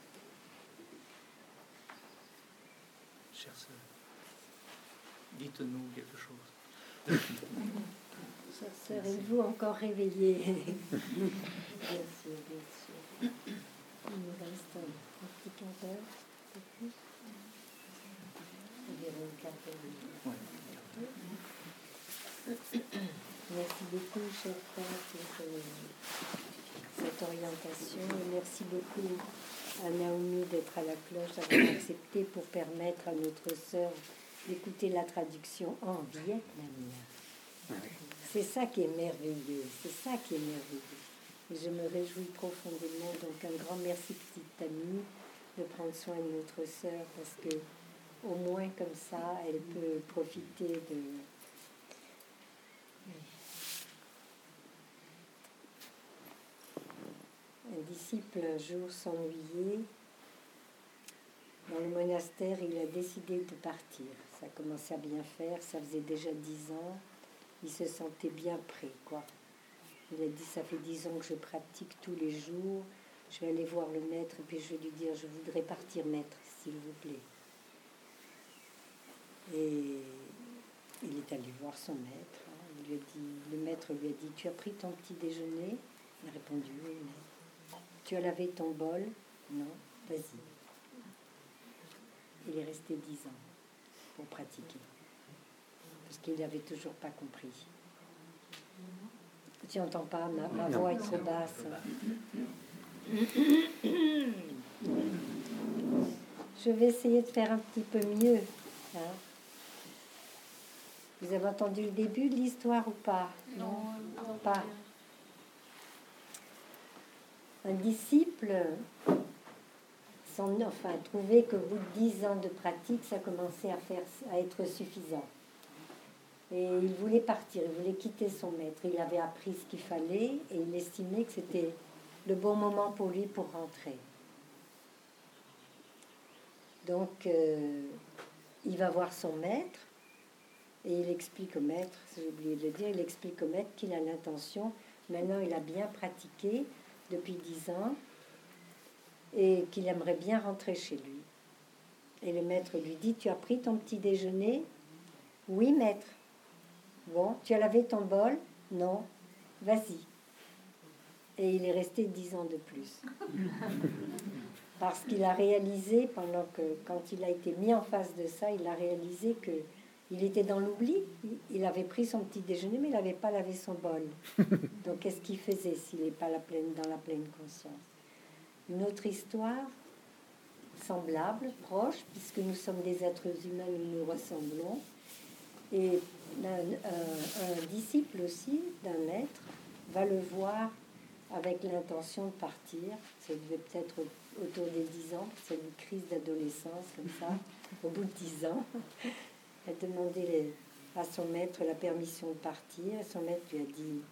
Chère sœur, dites-nous quelque chose. Chère sœur, êtes-vous encore réveillée? Bien sûr, bien sûr. Il nous reste un petit quart d'heure, un peu plus. Environ une quart d'heure. Ouais. Merci beaucoup, chère frère, pour cette orientation. Et merci beaucoup à Naomi d'être à la cloche, d'avoir accepté pour permettre à notre sœur d'écouter la traduction en vietnamien. C'est ça qui est merveilleux, c'est ça qui est merveilleux. Et je me réjouis profondément. Donc un grand merci, petite amie, de prendre soin de notre sœur, parce que au moins comme ça, elle peut profiter de... Un disciple un jour s'ennuyait. Dans le monastère, il a décidé de partir. Ça commençait à bien faire, ça faisait déjà 10 ans. Il se sentait bien prêt, quoi. Il a dit, ça fait 10 ans que je pratique tous les jours. Je vais aller voir le maître et puis je vais lui dire, je voudrais partir, maître, s'il vous plaît. Et il est allé voir son maître. Il lui a dit, le maître lui a dit, tu as pris ton petit déjeuner? Il a répondu, oui, maître. Tu as lavé ton bol? Non, vas-y. Il est resté 10 ans pour pratiquer. Parce qu'il n'avait toujours pas compris. Tu n'entends pas, ma voix est trop basse. Je vais essayer de faire un petit peu mieux. Hein. Vous avez entendu le début de l'histoire ou pas? Non, pas. Un disciple trouvait qu'au bout de 10 ans de pratique, ça commençait à être suffisant. Et il voulait partir, il voulait quitter son maître. Il avait appris ce qu'il fallait et il estimait que c'était le bon moment pour lui pour rentrer. Donc, il va voir son maître et il explique au maître, j'ai oublié de le dire, il explique au maître qu'il a l'intention, maintenant il a bien pratiqué depuis 10 ans et qu'il aimerait bien rentrer chez lui. Et le maître lui dit, tu as pris ton petit déjeuner? Oui, maître. Bon, tu as lavé ton bol? Non. Vas-y. Et il est resté 10 ans de plus. Parce qu'il a réalisé, quand il a été mis en face de ça, il a réalisé que il était dans l'oubli. Il avait pris son petit déjeuner, mais il n'avait pas lavé son bol. Donc, qu'est-ce qu'il faisait s'il n'est pas dans la pleine conscience? Une autre histoire semblable, proche, puisque nous sommes des êtres humains, nous nous ressemblons. Et un disciple aussi d'un maître va le voir avec l'intention de partir. Ça devait peut-être autour des 10 ans, c'est une crise d'adolescence comme ça, au bout de 10 ans. Elle a demandé à son maître la permission de partir. Et son maître lui a dit,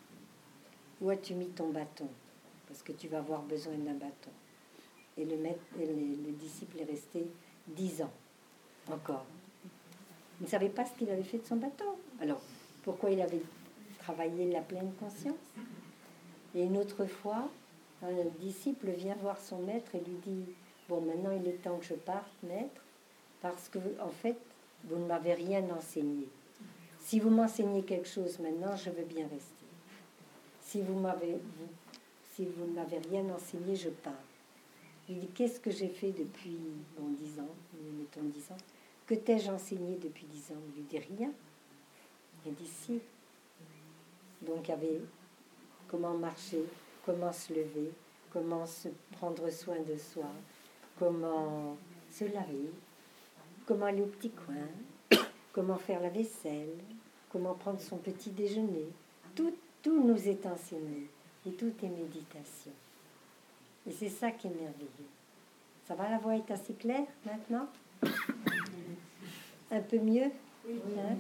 où as-tu mis ton bâton? Parce que tu vas avoir besoin d'un bâton. Et le disciple est resté 10 ans encore. Il ne savait pas ce qu'il avait fait de son bâton. Alors, pourquoi il avait travaillé la pleine conscience? Et une autre fois, un disciple vient voir son maître et lui dit, bon, maintenant il est temps que je parte, maître, parce que, en fait, vous ne m'avez rien enseigné. Si vous m'enseignez quelque chose maintenant, je veux bien rester. Si vous ne m'avez rien enseigné, je pars. Il dit, qu'est-ce que j'ai fait depuis 10 ans, mettons 10 ans? Que t'ai-je enseigné depuis 10 ans? Il lui dit rien. Il dit si. Donc il y avait comment marcher, comment se lever, comment se prendre soin de soi, comment se laver, comment aller au petit coin, comment faire la vaisselle, comment prendre son petit déjeuner. Tout nous est enseigné et tout est méditation. Et c'est ça qui est merveilleux. Ça va, la voix est assez claire maintenant? Un peu mieux? Hein?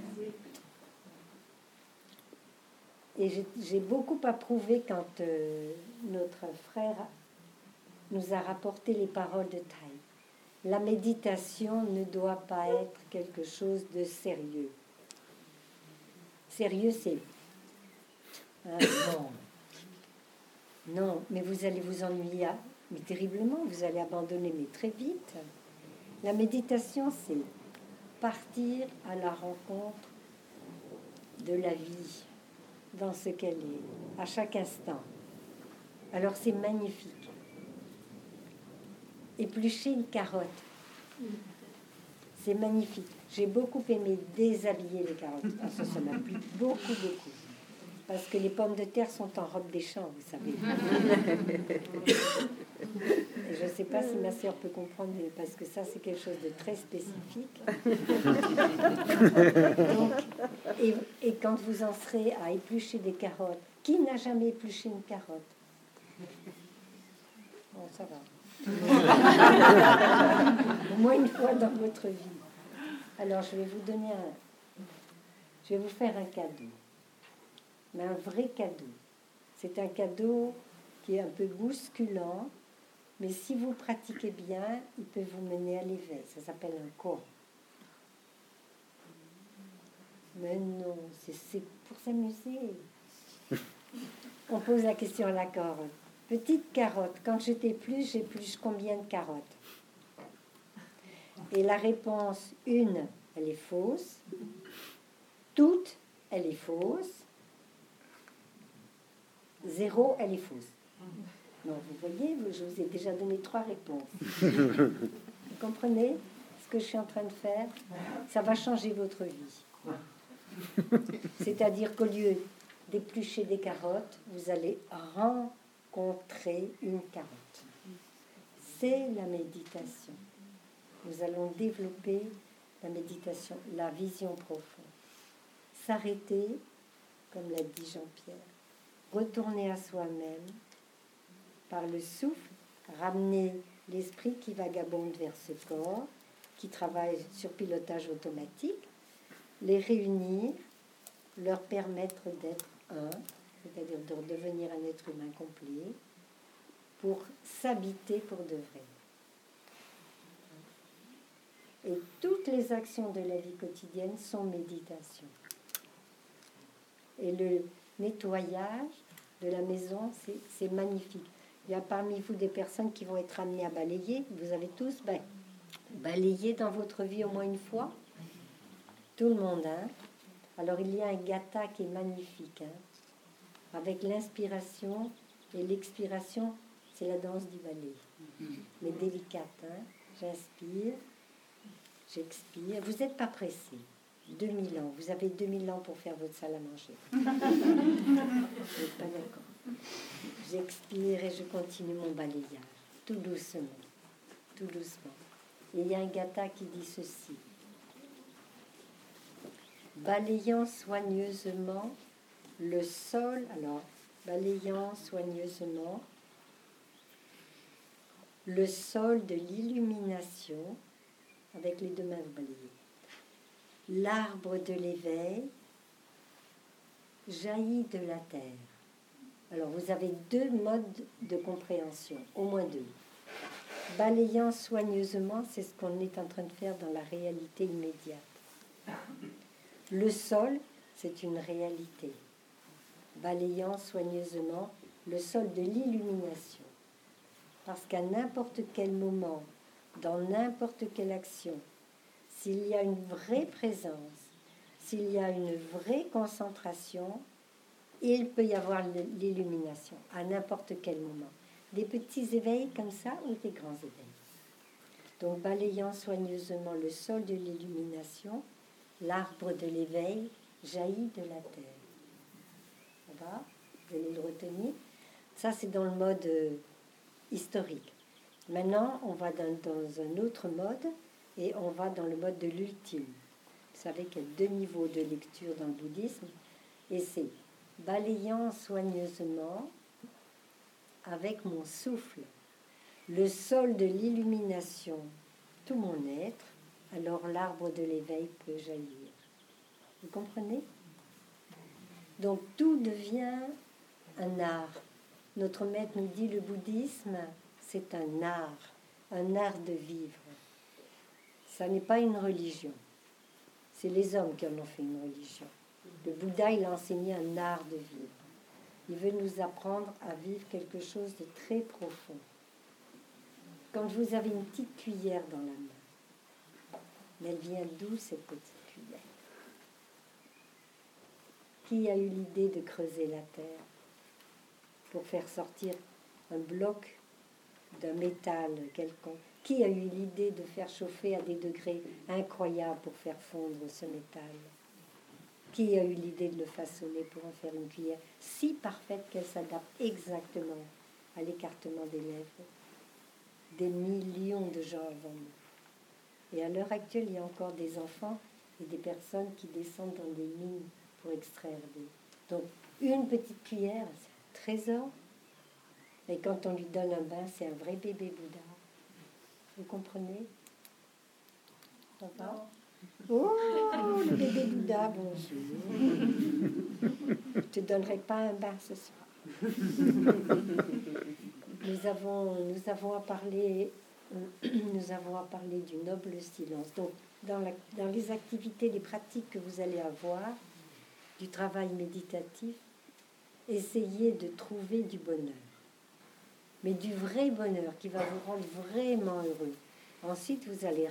Et j'ai beaucoup approuvé quand notre frère nous a rapporté les paroles de Thay. La méditation ne doit pas être quelque chose de sérieux. Sérieux, c'est... non. Non, mais vous allez vous ennuyer, mais terriblement, vous allez abandonner, mais très vite. La méditation, c'est partir à la rencontre de la vie, dans ce qu'elle est, à chaque instant. Alors c'est magnifique. Éplucher une carotte, c'est magnifique. J'ai beaucoup aimé déshabiller les carottes. Ah, ça m'a plu beaucoup. Parce que les pommes de terre sont en robe des champs, vous savez. Et je ne sais pas si ma sœur peut comprendre, parce que ça, c'est quelque chose de très spécifique. Donc, et quand vous en serez à éplucher des carottes, qui n'a jamais épluché une carotte? Bon, ça va. Au moins une fois dans votre vie. Alors, je vais vous faire un cadeau. Mais un vrai cadeau. C'est un cadeau qui est un peu bousculant, mais si vous pratiquez bien, il peut vous mener à l'éveil. Ça s'appelle un koan. Mais non, c'est pour s'amuser. On pose la question à la carotte. Petite carotte, quand je t'épluche, j'épluche combien de carottes? Et la réponse, 1, elle est fausse. Toute, elle est fausse. 0, elle est fausse. Donc, vous voyez, je vous ai déjà donné 3 réponses. Vous comprenez ce que je suis en train de faire? Ça va changer votre vie. C'est-à-dire qu'au lieu d'éplucher des carottes, vous allez rencontrer une carotte. C'est la méditation. Nous allons développer la méditation, la vision profonde. S'arrêter, comme l'a dit Jean-Pierre. Retourner à soi-même par le souffle, ramener l'esprit qui vagabonde vers ce corps, qui travaille sur pilotage automatique, les réunir, leur permettre d'être un, c'est-à-dire de devenir un être humain complet, pour s'habiter pour de vrai. Et toutes les actions de la vie quotidienne sont méditation. Et le nettoyage de la maison, c'est magnifique. Il y a parmi vous des personnes qui vont être amenées à balayer. Vous avez tous balayé dans votre vie au moins une fois. Tout le monde, hein. Alors il y a un gatha qui est magnifique, hein. Avec l'inspiration et l'expiration, c'est la danse du balai. Mais délicate, hein. J'inspire, j'expire. Vous n'êtes pas pressé. 2000 ans. Vous avez 2000 ans pour faire votre salle à manger. Vous n'êtes pas d'accord. J'expire et je continue mon balayage. Tout doucement. Tout doucement. Et il y a un gatha qui dit ceci. Balayant soigneusement le sol, alors, balayant soigneusement le sol de l'illumination, avec les deux mains vous balayez. L'arbre de l'éveil jaillit de la terre. Alors, vous avez deux modes de compréhension, au moins deux. Balayant soigneusement, c'est ce qu'on est en train de faire dans la réalité immédiate. Le sol, c'est une réalité. Balayant soigneusement le sol de l'illumination. Parce qu'à n'importe quel moment, dans n'importe quelle action, s'il y a une vraie présence, s'il y a une vraie concentration, il peut y avoir l'illumination à n'importe quel moment. Des petits éveils comme ça ou des grands éveils. Donc, balayant soigneusement le sol de l'illumination, l'arbre de l'éveil jaillit de la terre. Ça va? Vous allez le retenir. Ça, c'est dans le mode historique. Maintenant, on va dans un autre mode et on va dans le mode de l'ultime. Vous savez qu'il y a deux niveaux de lecture dans le bouddhisme et c'est balayant soigneusement avec mon souffle le sol de l'illumination, tout mon être, alors l'arbre de l'éveil peut jaillir. Vous comprenez? Donc tout devient un art. Notre maître nous dit le bouddhisme, c'est un art de vivre. Ça n'est pas une religion. C'est les hommes qui en ont fait une religion. Le Bouddha, il a enseigné un art de vivre. Il veut nous apprendre à vivre quelque chose de très profond. Quand vous avez une petite cuillère dans la main, mais elle vient d'où cette petite cuillère? Qui a eu l'idée de creuser la terre pour faire sortir un bloc d'un métal quelconque? Qui a eu l'idée de faire chauffer à des degrés incroyables pour faire fondre ce métal? Qui a eu l'idée de le façonner pour en faire une cuillère si parfaite qu'elle s'adapte exactement à l'écartement des lèvres? Des millions de gens avant nous. Et à l'heure actuelle, il y a encore des enfants et des personnes qui descendent dans des mines pour extraire des... Donc, une petite cuillère, c'est un trésor. Et quand on lui donne un bain, c'est un vrai bébé Bouddha. Vous comprenez? Ça va? Oh, le bébé Bouddha, bonjour. Je ne te donnerai pas un bain ce soir. Nous avons à parler du noble silence. Donc, dans les activités, les pratiques que vous allez avoir, du travail méditatif, essayez de trouver du bonheur. Mais du vrai bonheur qui va vous rendre vraiment heureux. Ensuite, vous allez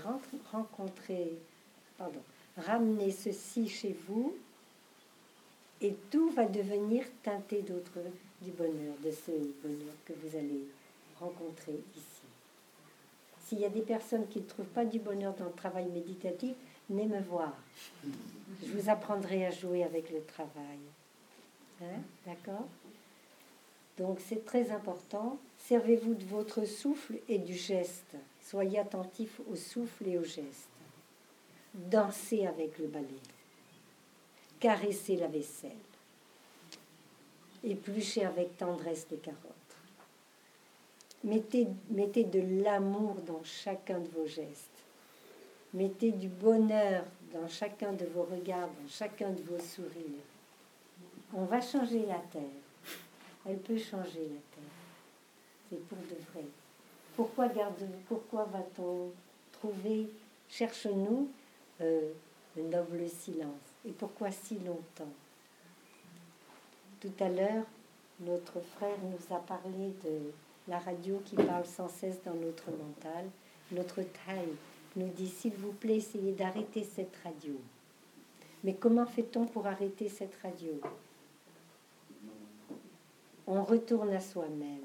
ramener ceci chez vous et tout va devenir teinté du bonheur, de ce bonheur que vous allez rencontrer ici. S'il y a des personnes qui ne trouvent pas du bonheur dans le travail méditatif, venez me voir. Je vous apprendrai à jouer avec le travail. Hein? D'accord? Donc c'est très important. Servez-vous de votre souffle et du geste. Soyez attentifs au souffle et au geste. Dansez avec le balai. Caressez la vaisselle. Épluchez avec tendresse les carottes. Mettez de l'amour dans chacun de vos gestes. Mettez du bonheur dans chacun de vos regards, dans chacun de vos sourires. On va changer la terre. Elle peut changer la terre. C'est pour de vrai. Pourquoi va-t-on trouver cherchons-nous le noble silence. Et pourquoi si longtemps? Tout à l'heure, notre frère nous a parlé de la radio qui parle sans cesse dans notre mental. Notre taille nous dit, s'il vous plaît, essayez d'arrêter cette radio. Mais comment fait-on pour arrêter cette radio? On retourne à soi-même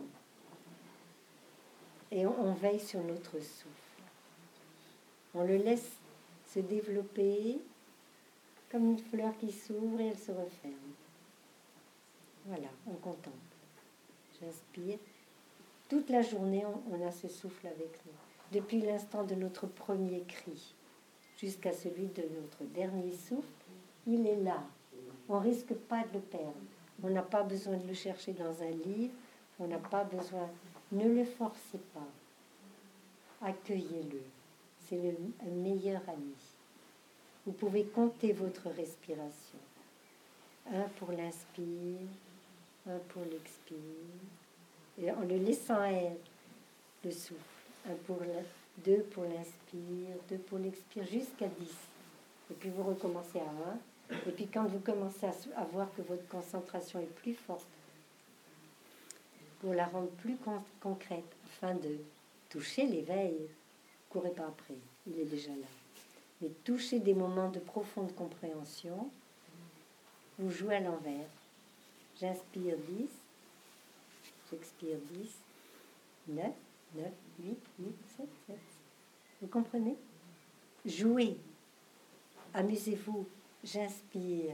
et on veille sur notre souffle. On le laisse se développer comme une fleur qui s'ouvre et elle se referme. Voilà, on contemple. J'inspire. Toute la journée, on a ce souffle avec nous. Depuis l'instant de notre premier cri jusqu'à celui de notre dernier souffle, il est là. On ne risque pas de le perdre. On n'a pas besoin de le chercher dans un livre. On n'a pas besoin. Ne le forcez pas. Accueillez-le. C'est un meilleur ami. Vous pouvez compter votre respiration. 1 pour l'inspire, 1 pour l'expire. Et en le laissant être, le souffle. 2 pour l'inspire, 2 pour l'expire, jusqu'à 10. Et puis vous recommencez à 1. Et puis quand vous commencez à voir que votre concentration est plus forte, pour la rendre plus concrète, afin de toucher l'éveil, courez pas après, il est déjà là. Mais toucher des moments de profonde compréhension, vous jouez à l'envers. J'inspire 10, j'expire 10, 9, 9, 8, 8, 7, 7. Vous comprenez? Jouez, amusez-vous. J'inspire,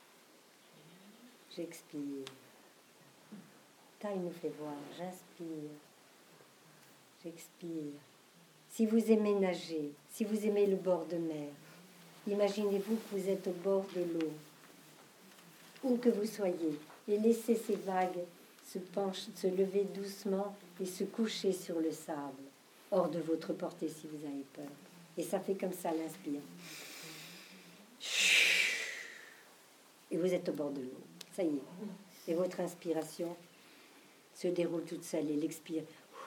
j'expire. Taille nous fait voir. J'inspire, j'expire. Si vous aimez nager, si vous aimez le bord de mer, imaginez-vous que vous êtes au bord de l'eau, où que vous soyez, et laissez ces vagues se lever doucement et se coucher sur le sable, hors de votre portée si vous avez peur. Et ça fait comme ça l'inspire. Et vous êtes au bord de l'eau. Ça y est. Et votre inspiration se déroule toute seule et l'expire.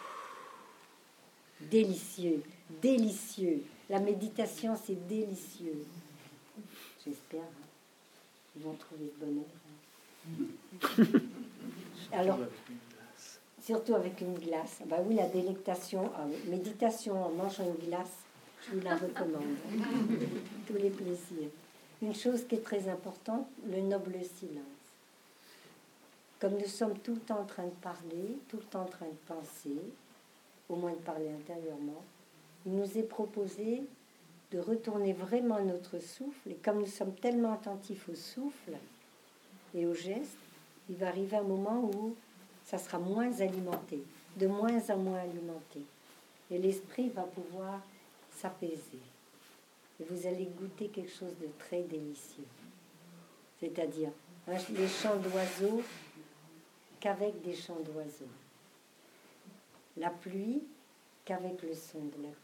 Délicieux, délicieux. La méditation, c'est délicieux. J'espère. Ils vont trouver le bonheur. Alors, surtout avec une glace. Bah oui, la délectation, méditation en mangeant une glace, je vous la recommande. Tous les plaisirs. Une chose qui est très importante, le noble silence. Comme nous sommes tout le temps en train de parler, tout le temps en train de penser, au moins de parler intérieurement, il nous est proposé de retourner vraiment notre souffle. Et comme nous sommes tellement attentifs au souffle et au geste, il va arriver un moment où ça sera moins alimenté, de moins en moins alimenté. Et l'esprit va pouvoir s'apaiser. Et vous allez goûter quelque chose de très délicieux. C'est-à-dire les chants d'oiseaux qu'avec des chants d'oiseaux. La pluie qu'avec le son de la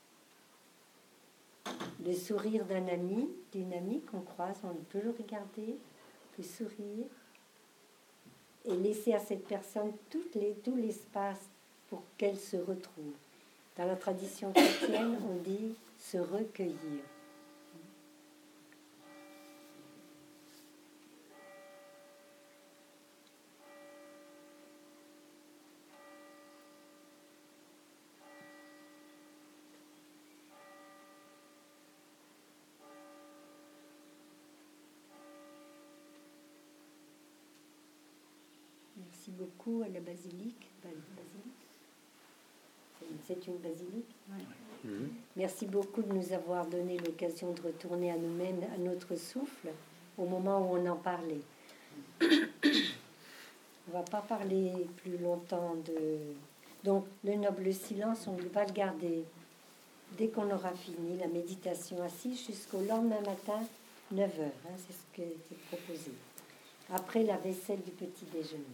pluie. Le sourire d'un ami, d'une amie qu'on croise, on peut le regarder, le sourire, et laisser à cette personne tout l'espace pour qu'elle se retrouve. Dans la tradition chrétienne, on dit se recueillir. Merci beaucoup à la basilique. C'est une basilique. Ouais. Merci beaucoup de nous avoir donné l'occasion de retourner à nous-mêmes, à notre souffle, au moment où on en parlait. On ne va pas parler plus longtemps de... Donc, le noble silence, on va le garder dès qu'on aura fini la méditation assise jusqu'au lendemain matin, 9h. C'est ce qui est proposé. Après la vaisselle du petit déjeuner.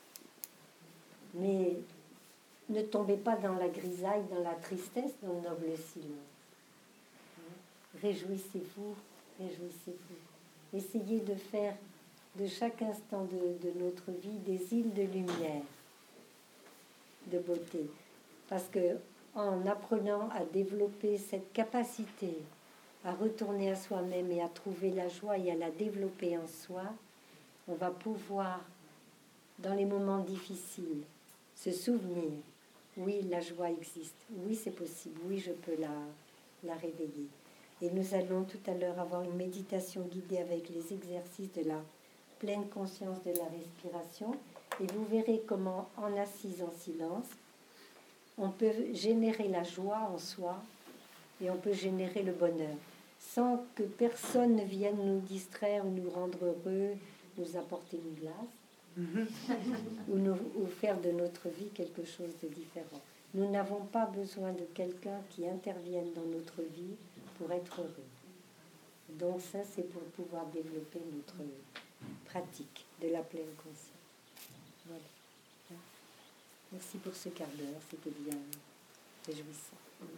Mais ne tombez pas dans la grisaille, dans la tristesse, dans le noble silence. Réjouissez-vous, réjouissez-vous. Essayez de faire de chaque instant de notre vie des îles de lumière, de beauté. Parce que en apprenant à développer cette capacité à retourner à soi-même et à trouver la joie et à la développer en soi, on va pouvoir, dans les moments difficiles, se souvenir, oui, la joie existe, oui, c'est possible, oui, je peux la réveiller. Et nous allons tout à l'heure avoir une méditation guidée avec les exercices de la pleine conscience de la respiration. Et vous verrez comment, en assise en silence, on peut générer la joie en soi et on peut générer le bonheur, sans que personne ne vienne nous distraire, nous rendre heureux, nous apporter une glace, ou faire de notre vie quelque chose de différent. Nous n'avons pas besoin de quelqu'un qui intervienne dans notre vie pour être heureux. Donc ça, c'est pour pouvoir développer notre pratique de la pleine conscience. Voilà. Merci pour ce quart d'heure, c'était bien réjouissant.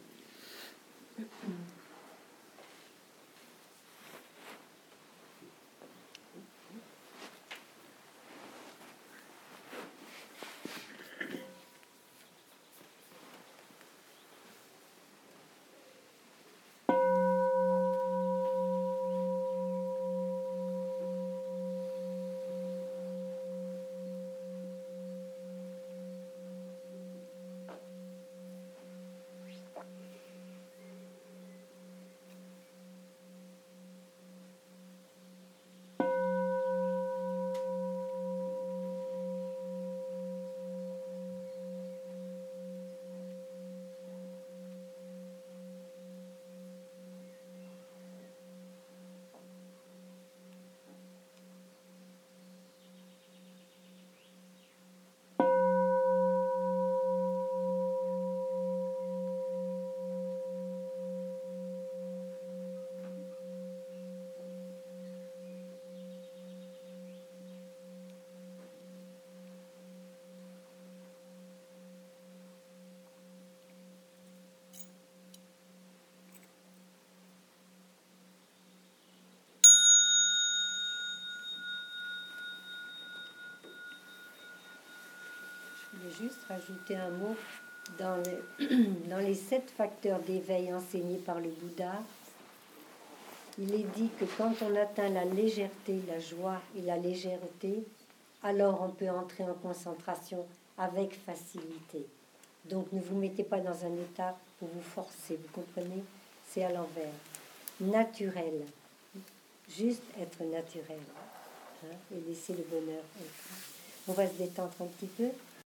Je voulais juste rajouter un mot. Dans les 7 facteurs d'éveil enseignés par le Bouddha, il est dit que quand on atteint la légèreté, la joie et la légèreté, alors on peut entrer en concentration avec facilité. Donc ne vous mettez pas dans un état où vous forcez, vous comprenez? C'est à l'envers. Naturel. Juste être naturel. Et laisser le bonheur. On va se détendre un petit peu.